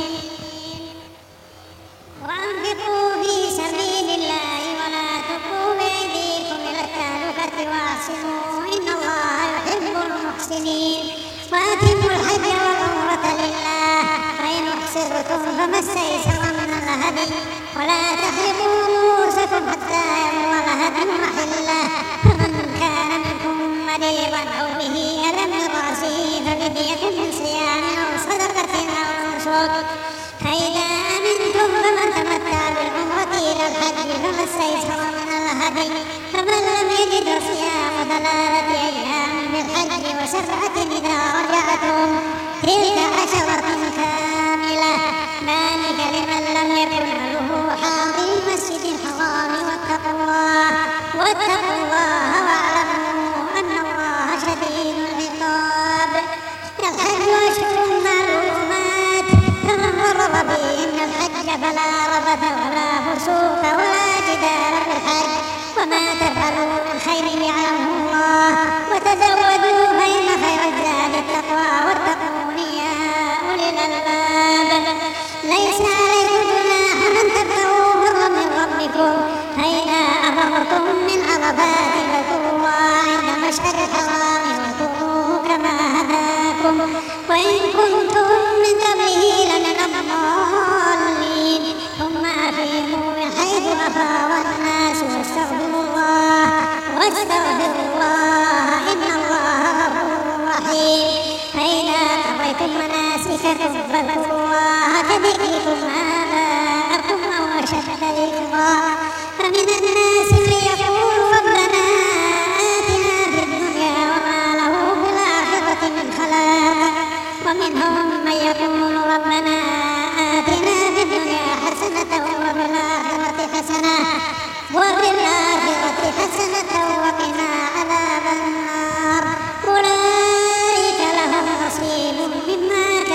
وأنفقوا في سبيل الله ولا تلقوا بأيديكم إلى التهلكة وأحسنوا إن الله يحب المحسنين. وأتموا الحج والعمرة لله فإن أحسنتم فما استيسر من الهدي ولا تحلقوا رؤوسكم حتى يبلغ الهدي محله فمن كان منكم مريضا أو به ألم من رأسه ففدية من صيام أو صدقة أو نسك فإذا أمنتم فمن تمتع بالعمرة إلى الحج فما استيسر من الهدي فمن لم يجد صيام 3 أيام بالحج و7 إذا رجعتم تلك 10 كاملة ذلك لمن لم يكن أهله حاضر المسجد الحرام. واتقوا الله واعلموا أن الله شديد العقاب. الحج أشهر معلومات فمن فرض فيهن الحج فلا رفث ولا فسوق ولا جدال في الحج وما تفعلوا من خير يعلمه الله وتزودوا فإن خير الزاد التقوى واتقون يا أولي الألباب. ليس عليكم جناح أن تبتغوا فضلا من ربكم فإذا أفضتم من عرفات فاذكروا الله عند المشعر الحرام واذكروه كما هداكم وإن كنتم من قبله لمن الضالين. ثم أفيضوا من حيث أفاض الناس واستغفروا الله إن الله غفور رحيم. فإذا قضيتم مناسككم فاذكروا الله كذكركم آباءكم أو أشد ذكرا. فمن الناس من يقول ربنا آتنا في الدنيا وما له في الآخرة من خلاق ومنهم من يقول ربنا آتنا في الدنيا حسنة وفي الآخرة حسنة وقنا عذاب النار. أولئك لهم نصيب مما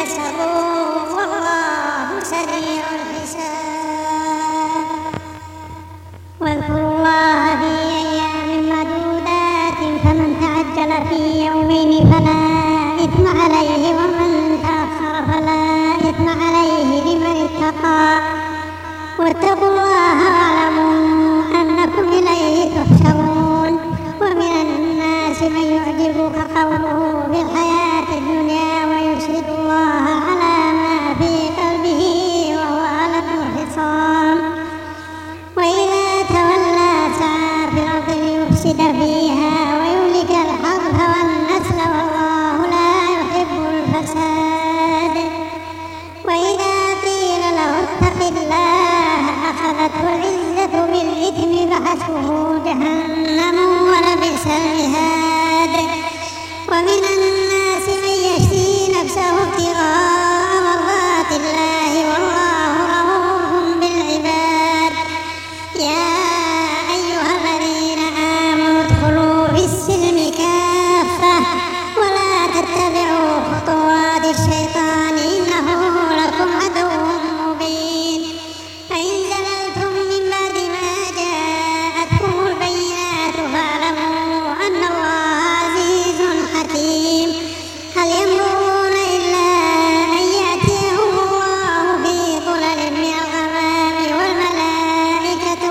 مرفقا واتقوا الله واعلموا أنكم إليه تحشرون. ومن الناس من يعجبك قوله في الحياة الدنيا ويشهد الله على ما في قلبه وهو ألد الخصام. وإذا تولى سعى في الأرض ليفسد فيها ويهلك الحرث والنسل والله لا يحب الفساد. وإذا قيل له اتق الله أخذته العزة بالإثم فحسبه جهنم ولبئس المهاد. ومن الناس من يشري نفسه ابتغاء مرضات الله والله رؤوف بالعباد. يا أيها الذين آمنوا ادخلوا في السلم كافة ولا تتبعوا خطوات الشيطان إنه لكم عدو مبين. فإن زللتم من بعد ما جاءتكم البينات فاعلموا أن الله عزيز حكيم. هل ينظرون إلا أن يأتيهم الله في ظلل من الغمام والملائكة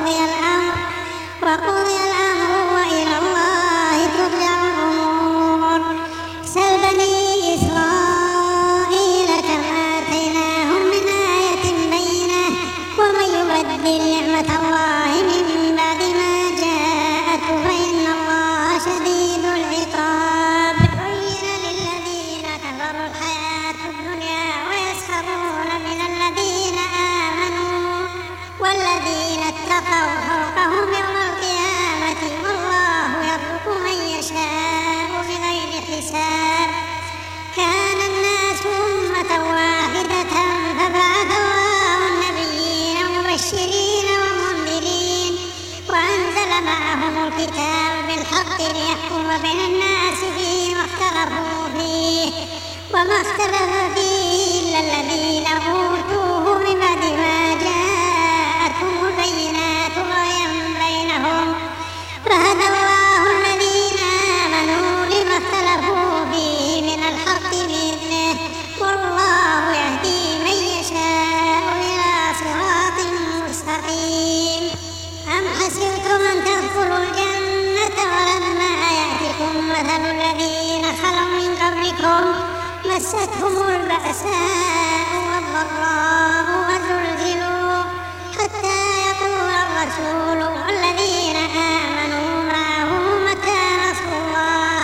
وقضي الأمر وإلى الله ترجع الأمور. سل بني إسرائيل كم آتيناهم من آية بينة ومن يبدل نعمة الله من بعد ما جاءته فإن الله شديد العقاب. زين للذين كفروا الحياة الدنيا ويسخرون من الذين آمنوا والذين اتقوا فوقهم يوم القيامة والله يرزق من يشاء بغير حساب. كان الناس أمة واحدة فبعث الله النبيين مبشرين ومنذرين وأنزل معهم الكتاب بالحق ليحكم بين الناس فيما اختلفوا فيه وما اختلف فيه إلا الذين أوتوه من بعد ما جاءتهم البينات بغيا بينهم فهدى الله الذين آمنوا لما اختلفوا فيه من الحق بإذنه والله يهدي من يشاء إلى صراط مستقيم. أم حسبتم أن تدخلوا الجنة ولما يأتكم مثل الذين خلوا من قبلكم مستهم البأساء والضراء وزلزلوا حتى يقول الرسول والذين آمنوا معه متى نصر الله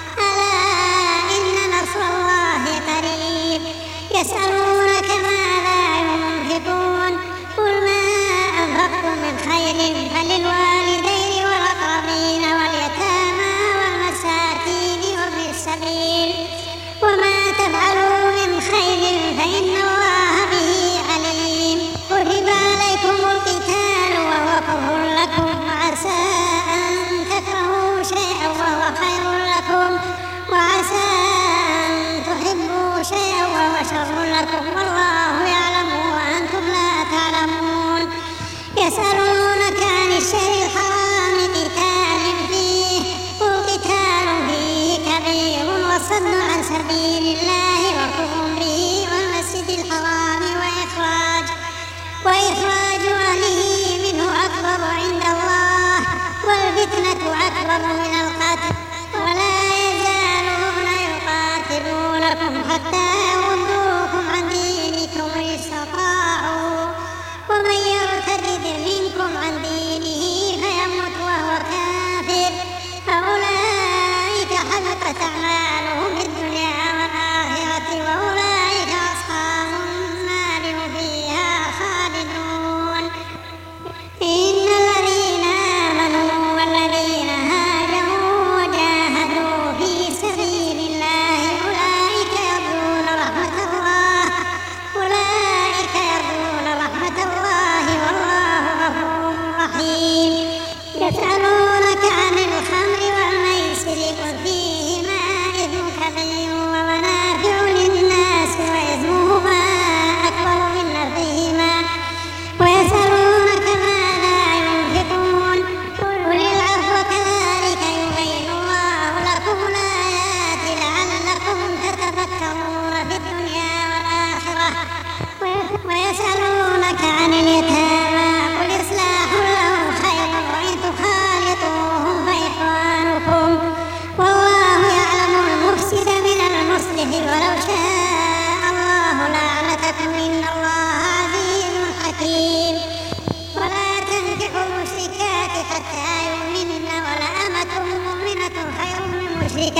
ألا إن نصر الله قريب. يسألونك ماذا ينفقون قل ما أنفقتم من خير فللوالدين والأقربين واليتامى والمساكين وابن السبيل وما تفعلوا من خير فإن الله به عليم. كتب عليكم القتال وهو كره لكم وعسى أن تكرهوا شيئا وهو خير لكم وعسى أن تحبوا شيئا وهو شر لكم والله يعلم وأنتم لا تعلمون. يسألونك عن الشهر الحرام قتال فيه قل قتال فيه كبير وصد عن سبيل الله وكفر به والمسجد الحرام وإخراج أهله منه أكبر عند الله والفتنة أكبر من القتل ولا يزالون يقاتلونكم حتى يردوكم عن دينكم إن استطاعوا ومن يرتد منكم عن دينه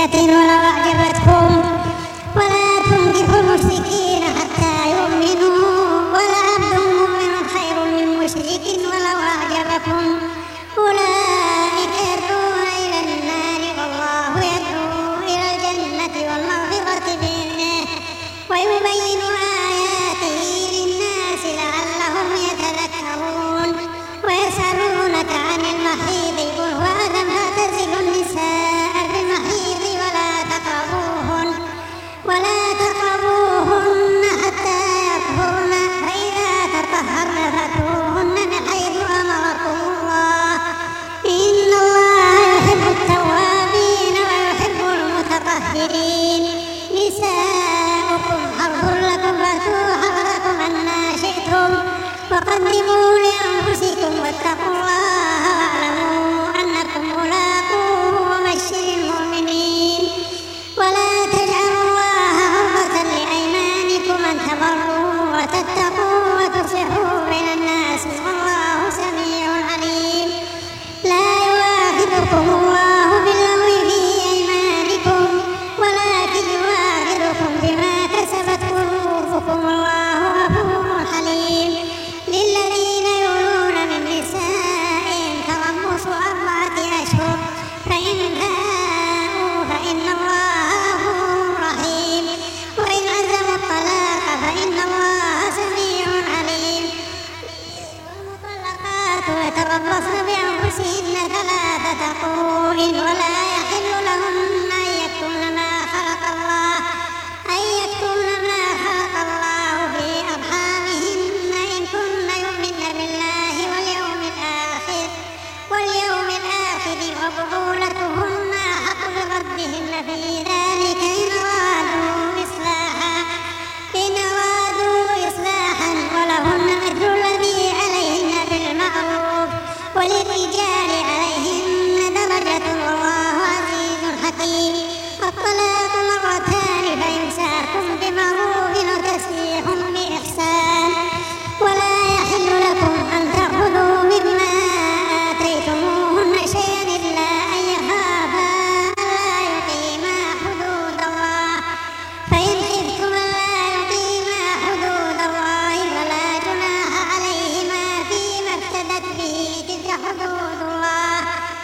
مؤمنة ولو أعجبتكم ولا تنكحوا المشركين حتى يؤمنوا ولعبد مؤمن خير من مشرك ولو أعجبكم أولئك يدعون إلى النار والله يدعو إلى الجنة والمغفرة بإذنه ويبين آياته للناس لعلهم يتذكرون ويسألونك عن المحيض قل هو أذى فاعتزلوا النساء في المحيض ولا تقربوهن حتى يطهرن فإذا تطهرن فأتوهن من حيث أمركم الله إن الله يحب التوابين ويحب المتطهرين نساؤكم حرث لكم فأتوا حرثكم أنى شئتم وقدموا لأنفسكم واتقوا الله واعلموا أنكم ملاقوه وبشر المؤمنين ولا تجعلوا الله عرضة لأيمانكم أن تبروا وتتقوا وتصلحوا بين الناس والله سميع عليم لا يؤاخذكم الله باللغو في أيمانكم ولكن يؤاخذكم بما كسبت قلوبكم والله غفور حليم للذين يؤلون من نسائهم تربص 4 أشهر فإن فاءوا فإن الله غفور رحيم وإن عزموا الطلاق فإن الله سميع عليم والمطلقات يتربصن بأنفسهن 3 قروء ولا يحل لهن أن يكتمن ما خلق الله في أرحامهن إن كن يؤمن بالله واليوم الآخر وبعولتهن أحق بردهن في ذلك إن أرادوا إصلاحا ولهن مثل الذي عليهن بالمعروف وللرجال عليهن درجة والله عزيز حكيم الطلاق 2 فإمساك بمعروف وتسريح بإحسان ولا يحل لكم أن تأخذوا مما آتيتموهن شيئا إلا أن يخافا ألا يقيما حدود الله فإن خفتم ألا يقيما حدود الله فلا جناح عليهما فيما افتدت به تلك حدود الله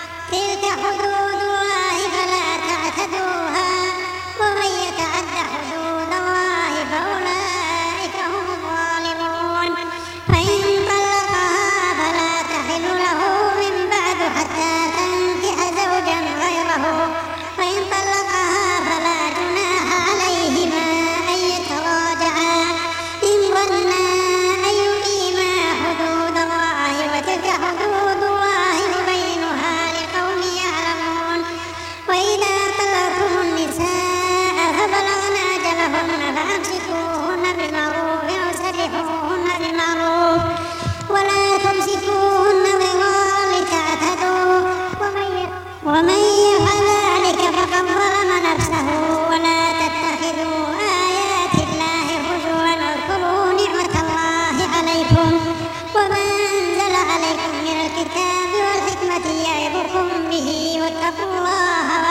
فلا تعتدوها ومن يتعد حدود الله فأولئك هم الظالمون فإن طلقها فلا تحل له من بعد حتى تنكح زوجا غيره وإن طلقها فلا جناح عليهما أن يتراجعا إن ظنا أن يقيما حدود الله وتلك حدود الله يبينها لقوم يعلمون وإذا طلقتم النساء فبلغن أجلهن فأمسكوهن بمعروف وسرحوهن بمعروف ولا تمسكوهن ضرارا لتعتدوا ومن يفعل ذلك فقد ظلم نفسه ولا تتخذوا آيات الله هزوا واذكروا نعمة الله عليكم وما أنزل عليكم من الكتاب والحكمة يعظكم به واتقوا الله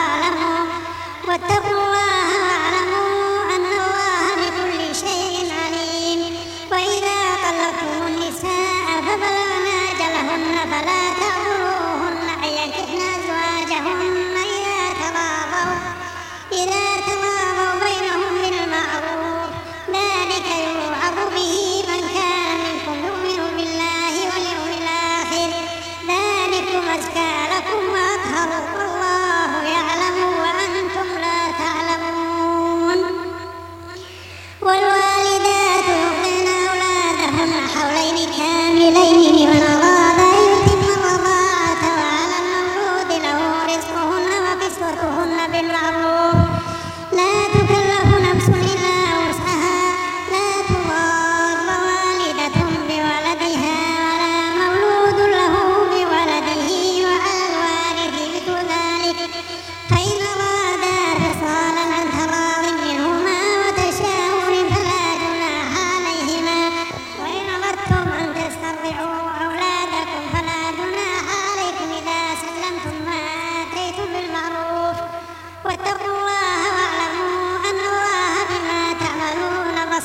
واعلموا أن الله بكل شيء عليم وإذا طلقتم النساء فبلغن أجلهن فلا تأمروهن أن ينكحن أزواجهن إذا تراضوا بينهم بالمعروف ذلك يوعظ به من كان منكم يؤمن بالله واليوم الآخر ذلكم أزكى لكم وأطهر والله يعلم وأنتم لا تعلمون والوالدات يرضعن أولادهن حولين كاملين لمن أراد أن يتم الرضاعة وعلى المولود له رزقهن وكسوتهن بالمعروف لا تكلف نفس إلا وسعها لا تضار والدة بولدها ولا مولود له بولده وعلى الوارث مثل ذلك فإن أرادا فصالا عن تراض منهما وتشاور فلا جناح عليهما وإن أردتم أن تسترضعوا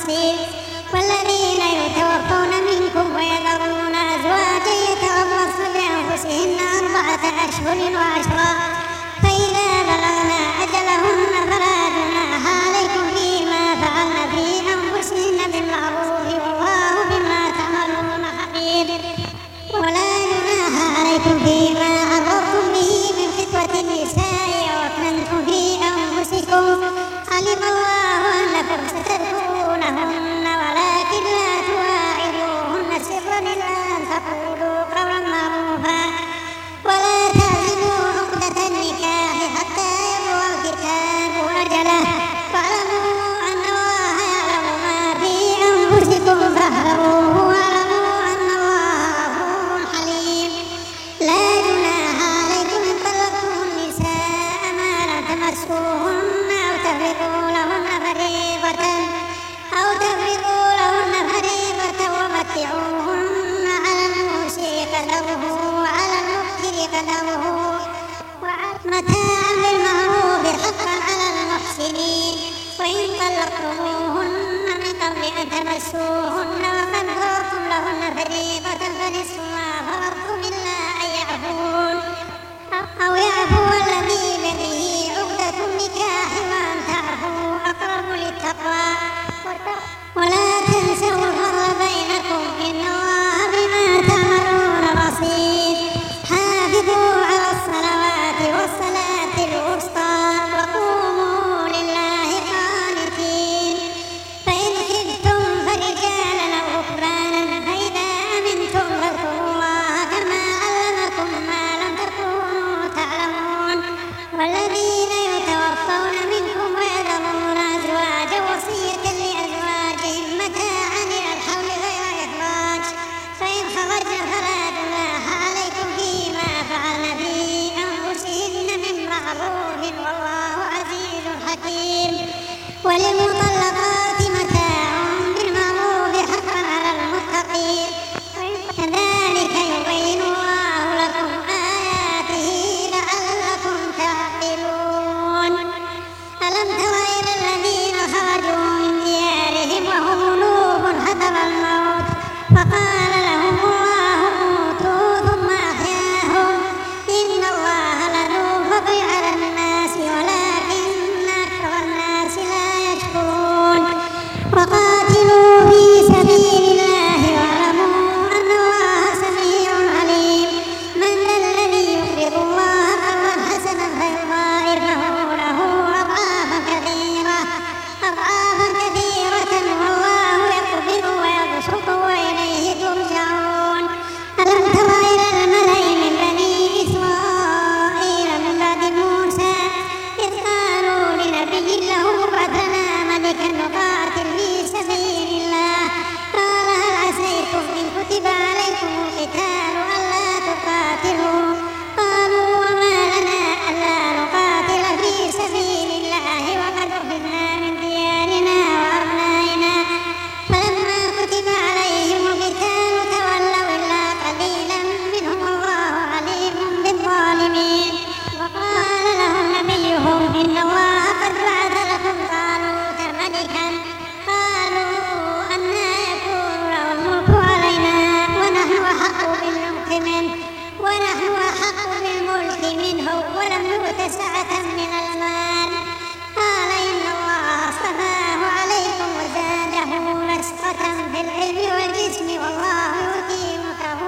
بصير والذين يتوفون منكم ويذرون أزواجا يتربصن بأنفسهن 4 أشهر وعشرا فإذا بلغنا أجلهن فلا جناح عليكم فيما فعلن في أنفسهن بالمعروف والله بما تعملون خبير ولا جناح عليكم فيما عرضتم به من فتوة النساء وأكننتم في أنفسكم علم الله أنكم ستذكرونهن ولكن لا تواعدوهن سرا إلا أن تقولوا قولا معروفا ولا تعزموا عقدة النكاح حتى يبلغ الكتاب أجله واعلموا أن الله يعلم ما في أنفسكم فاحذروه واعلموا أن الله غفور حليم لا جناح عليكم إن طلقتم النساء ما لم تمسوهن أو تفرضوا لهن فريضة ومتعوهن على الموسع قدره وعلى المقتر قدره متاعا بالمعروف حقا على المحسنين وإن طلقتموهن من قبل أن تمسوهن وقد فرضتم لهن فريضة فنصف ما فرضتم إلا أن يعفون أو يعفو الذي بيده عقدة النكاح وأن تعفوا أقرب للتقوى ولا تنسوا الفضل بينكم إن الله بما تعملون بصير حافظوا على الصلوات والصلاة الوسطى وقوموا لله قانتين فإن خفتم فرجالا أو ركبانا فإذا أمنتم فاذكروا الله كما علمكم ما لم تكونوا تعلمون والذين يتوفون منكم ويذرون أزواجا وصية لأزواجهم متاعا إلى الحول غير إخراج فإن خرجن فلا جناح عليكم فيما فعلن في أنفسهن من معروف والله عزيز حكيم وللمطلقات متاع بالمعروف حقا على المتقين كذلك يبين الله لكم آياته لعلكم تعقلون ألم تر إلى الذين خرجوا من ديارهم وهم ألوف حذر الموت فقال لهم الله موتوا ثم أحياهم إن الله لذو فضل على الناس ولكن أكثر الناس لا يشكرون وقاتلوا في سبيل الله واعلموا أن الله سميع عليم من ذا الذي يقرض الله قرضا حسنا فيضاعفه له أضعافا كثيرة والله يقبض ويبسط وإليه ترجعون ألم تر إلى الملأ من بني إسرائيل من بعد موسى إذ قالوا لنبي له ابعث لنا ملكا نقاتل في سبيل الله قال هل عسيتم إن كتب عليكم القتال ألا تقاتلوا قالوا وما لنا ألا نقاتل في سبيل الله وقد أخرجنا من ديارنا وأبنائنا فلما كتب عليهم القتال تولوا إلا قليلا منهم والله عليم بالظالمين وقال لهم نبيهم إن الله قد بعث لكم طالوت ملكا قالوا أنى يكون له الملك علينا ونحن أحق بالملك منه ولم يؤت سعة من المال قال إن الله اصطفاه عليكم وزاده بسطة في العلم والجسم والله يؤتي ملكه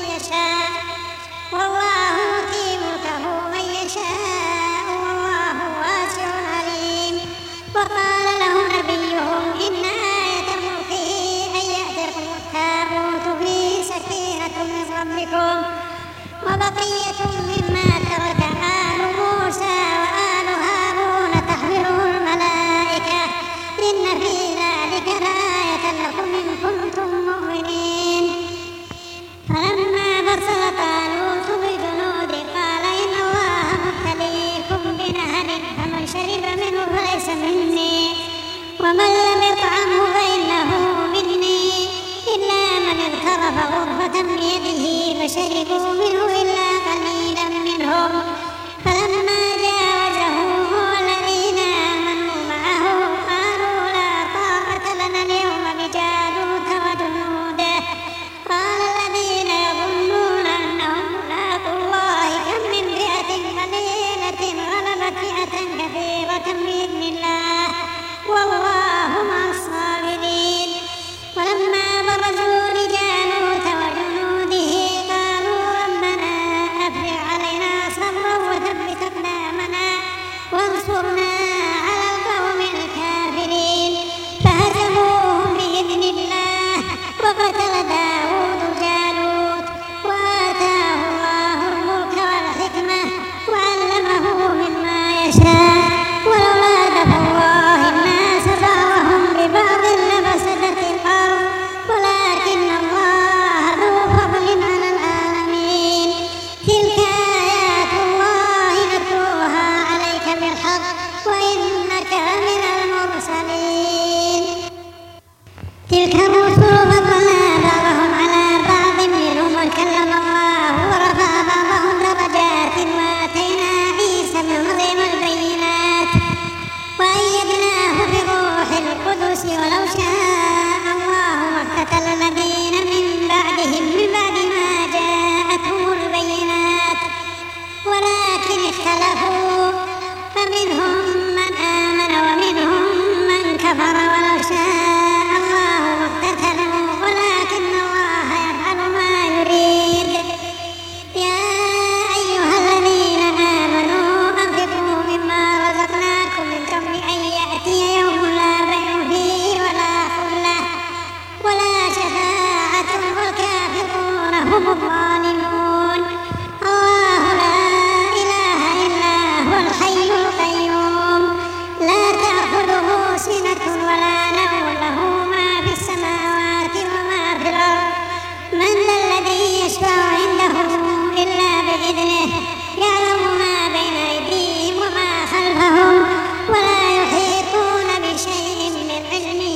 من يشاء والله واسع عليم وقال لهم نبيهم إن آية ملكه أن يأتيكم التابوت فيه سكينة من ربكم وبقية مما ترك آل موسى وآل هارون تحمله الملائكة إن في ذلك لآية لكم إن كنتم مؤمنين فلما فصل طالوت بالجنود قال إن الله مبتليكم بنهر فمن شرب منه فليس مني ومن لم يطعمه فإنه مني إلا من اغترف غرفة بيده فشربوا منه إلا قليلا منهم فلما جاوزه الذين آمنوا معه قالوا لا طاقة لنا اليوم تلك الرسل فضلنا بعضهم على بعض منهم من كلم الله ورفع بعضهم درجات وآتينا عيسى ابن مريم البينات وأيدناه بروح القدس ولو شاء الله ما اقتتل الذين من بعدهم من بعد ما جاءتهم البينات ولكن اختلفوا فمنهم من آمن ومنهم من كفر ولو شاء الله ما اقتتلوا ولكن الله يفعل ما يريد. يا أيها الذين آمنوا أنفقوا مما رزقناكم من قبل أن يأتي يوم لا بيع فيه ولا خلة ولا شفاعة والكافرون هم الظالمون. الله لا إله إلا هو الحي القيوم لا تأخذه سنة ولا نوم له ما في السماوات وما في الأرض. من ذا الذي يشفع عنده إلا بإذنه يعلم ما بين أيديهم وما خلفهم ولا يحيطون بشيء من علمه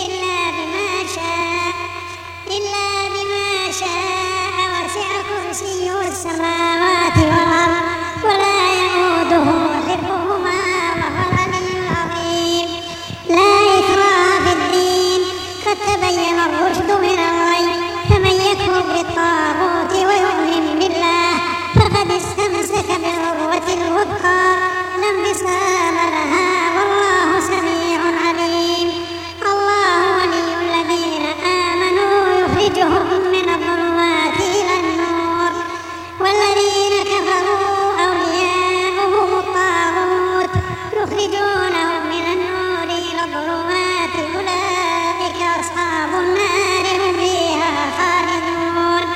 إلا بما شاء وسع كرسيه السماوات والأرض ولا يئوده حفظهما وهو العلي العظيم. لا إكراه في الدين قد تبين الرشد من الغي فمن يكفر بالطاغوت ويؤمن بالله فقد استمسك بالعروة الوثقى لا انفصام لها والله سميع عليم. الله ولي الذين آمنوا يخرجهم من الظلمات إلى النور والذين كفروا أولياؤهم الطاغوت يخرجونهم من النور إلى الظلمات أولئك أصحاب النار هم فيها خالدون.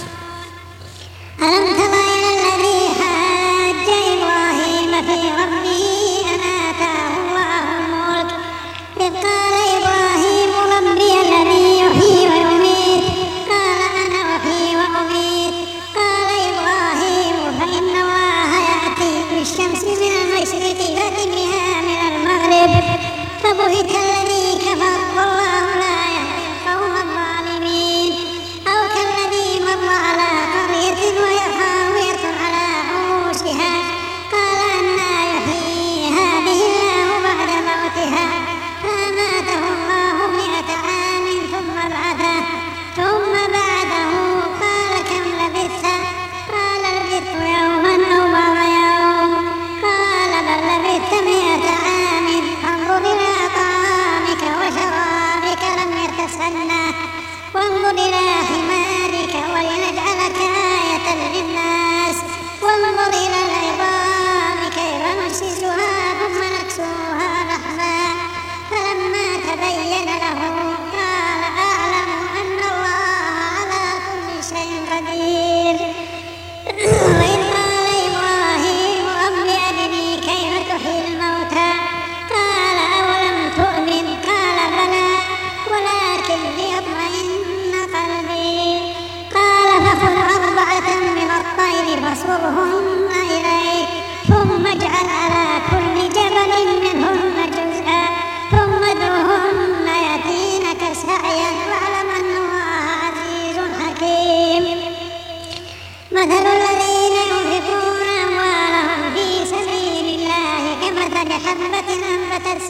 ألم تر إلى الذي حاج إبراهيم في ربه أن آتاه الله الملك إذ قال إبراهيم ربي الذي يحيي ويميت قال أنا أحيي وأميت قال إبراهيم فإن الله يأتي بالشمس من المشرق فأت بها من المغرب فبهت الذي كفر والله لا يهدي القوم الظالمين. أو كالذي مر على قرية وهي خاوية على عروشها قال أنى يحيي هذه الله بعد موتها فأماته الله 100 عام ثم بعثه بعده قال كم لبثت قال لبثت يوما أو بعض يوم قال بل لبثت 100 عام فانظر إلى طعامك وشرابك لم يتسنه وانظر إلى حمارك ولنجعلك آية للناس وانظر إلى العظام كيف ننشزها ثم نكسوها لحما فلما تبين له قال أعلم أن الله على كل شيء قدير. وإذ قال إبراهيم رب أرني كيف تحيي الموتى قال أولم تؤمن قال بلى ولكن ليطمئن قلبي قال فخذ 4 من الطير فصرهن إليك ثم اجعل على كل جبل منهن جزءا ثم ادعهن يأتينك سعيا واعلم أن الله عزيز حكيم. مثل الذين ينفقون أموالهم في سبيل الله كمثل حبة أنبتت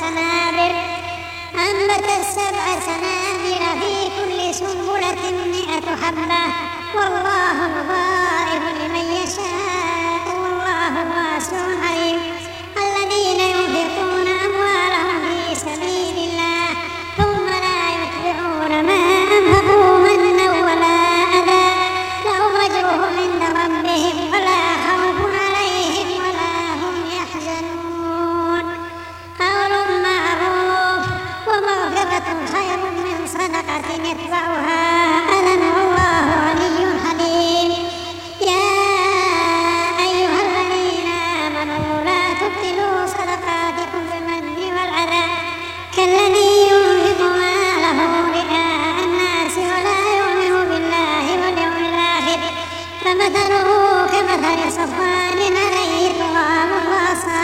7 سنابل في كل سنبلة 100 حبة والله يضاعف لمن يشاء والله واسع عليم. الذين ينفقون أموالهم في سبيل الله ثم لا يتبعون ما أنفقوا منا ولا أذى لهم أجرهم عند ربهم ولا خوف عليهم ولا هم يحزنون. قول معروف ومغفرة خير من صدقة يتبعها أذى والله غني حليم. يا أيها الذين آمنوا لا تبطلوا صدقاتكم بالمن والأذى كالذي ينفق ماله رئاء الناس ولا يؤمن بالله واليوم الآخر فمثله كمثل صفوان عليه تراب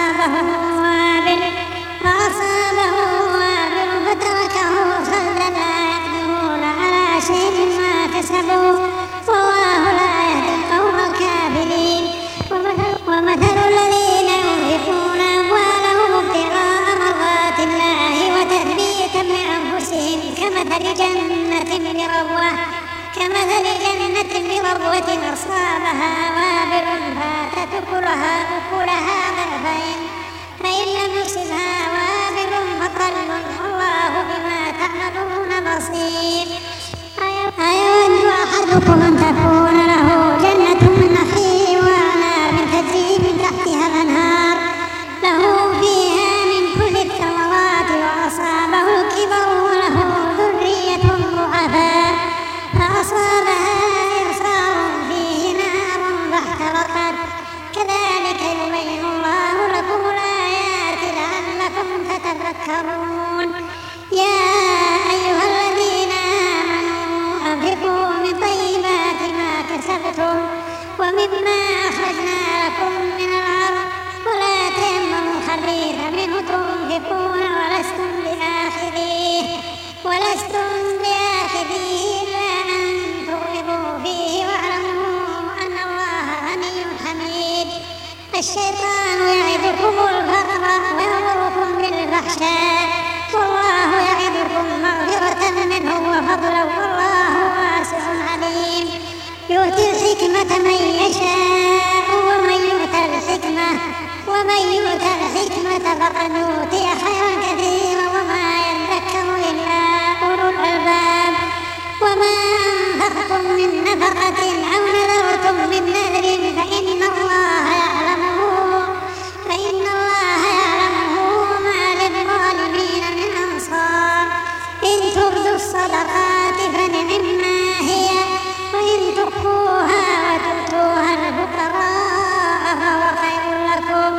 فأصابه وابل فتركه صلدا كمثل جنة بربوة أصابها وابل فاتت أكلها ضعفين فإن لم يصبها وابل فطل والله بما تعملون بصير. أيود أحدكم أن تكون له جنة من نخيل وأعناب تجري من تحتها الأنهار له فيها من كل الثمرات وأصابه الكبر وله ذرية ضعفاء فأصابها إعصار فيه نار فاحترقت كذلك يبين الله لكم الآيات لعلكم تتفكرون. يا أيها الذين آمنوا أنفقوا من طيبات ما كسبتم ومما أخرجنا لكم من الأرض ولا تيمموا الخبيث منه تنفقون ولستم بآخذيه إلا أن تغلظوا فيه واعلموا أن الله غني حميد. الشيطان يعدكم الفقر ويأمركم بالفحشاء والله يعدكم مغفرة منه وفضلا والله واسع عليم. يؤتي الحكمة من يشاء ومن يؤت الحكمة فقد أوتي خيرا كثيرا وما يذكر إلا أولو الألباب. وما أنفقتم من نفقة أو نذرتم من نذر فإن الله يعلمه وما للظالمين من أنصار. إن تبدوا الصدقات فنعما هي وإن تخفوها وتؤتوها الفقراء فهو خير لكم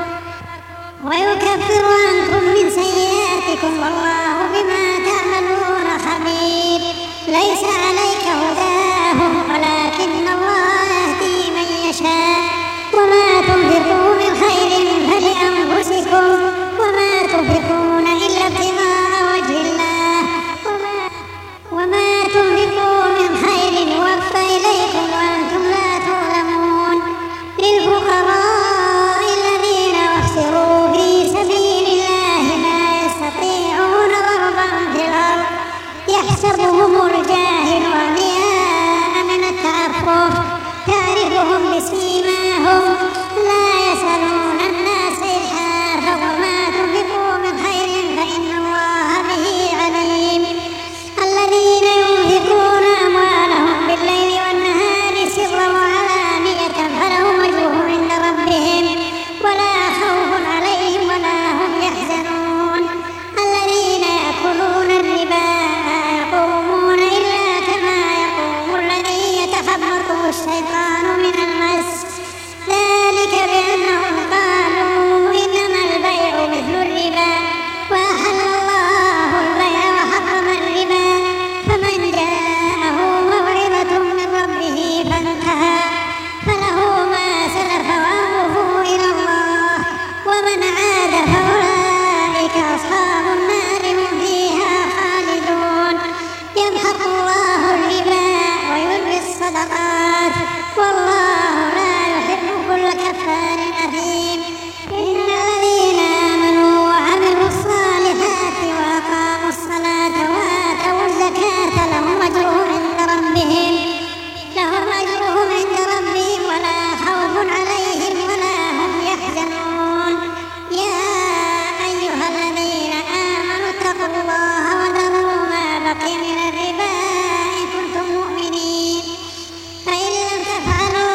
ويكفر عنكم من سيئاتكم والله بما تعملون خبير. ليس عليك هداهم ولكن الله يهدي من يشاء وما تنفقوا من خير فلأنفسكم وما تنفقون إلا ابتغاء وجه الله وما تنفقوا من خير يوفى إليكم وأنتم لا تظلمون. للفقراء الذين أحصروا في سبيل الله لا يستطيعون ضربا في الأرض يحسبهم الجاهل أغنياء من التعفف تعرفهم بسيماهم لا يسألون الناس إلحافا وما تنفقوا من خير فإن الله به عليم. الذين ينفقون أموالهم بالليل والنهار سرا وعلانية فلهم أجرهم عند ربهم ولا خوف عليهم ولا هم يحزنون. الذين يأكلون الربا لا يقومون إلا كما يقوم الذي يتخبطه الشيطان من المس ذلك بأنهم قالوا إنما البيع مثل الربا وأحل الله البيع وحرم الربا. فمن جاءه موعظة من ربه فانتهى فله ما سلف وأمره إلى الله ومن عاد فأولئك أصحاب النار هم فيها خالدون. يمحق الله الربا ويربي الصدقات والله لا يحب كل كفار أثيم. إن الذين آمنوا وعملوا الصالحات وأقاموا الصلاة وآتوا الزكاة لهم أجرهم عند ربهم ولا خوف عليهم ولا هم يحزنون. يا أيها الذين آمنوا اتقوا الله وذروا ما بقي من الربا إن كنتم مؤمنين فإن لم تفعلوا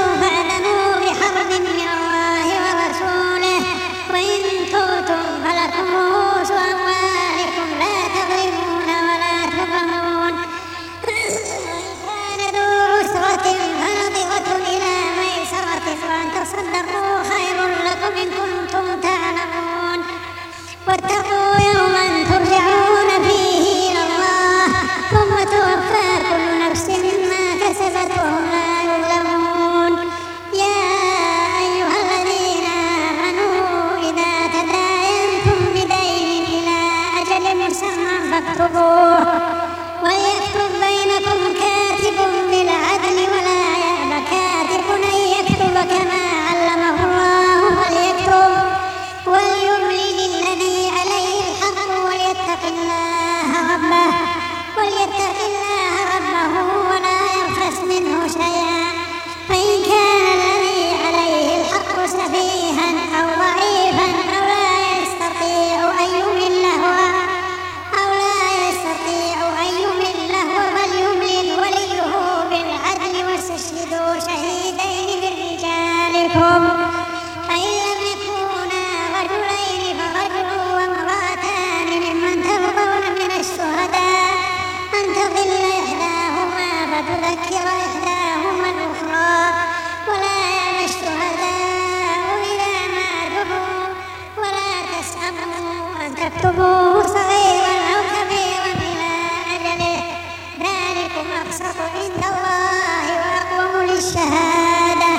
تذكر إحداهما الأخرى ولا يأبى الشهداء إذا ما دعوا ولا تسأموا أن تكتبوه صغيرا أو كبيرا إلى أجله ذلكم أقسط عند الله وأقوم للشهادة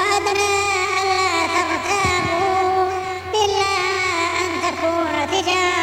وأدنى ألا ترتابوا إلا أن تكون تجارة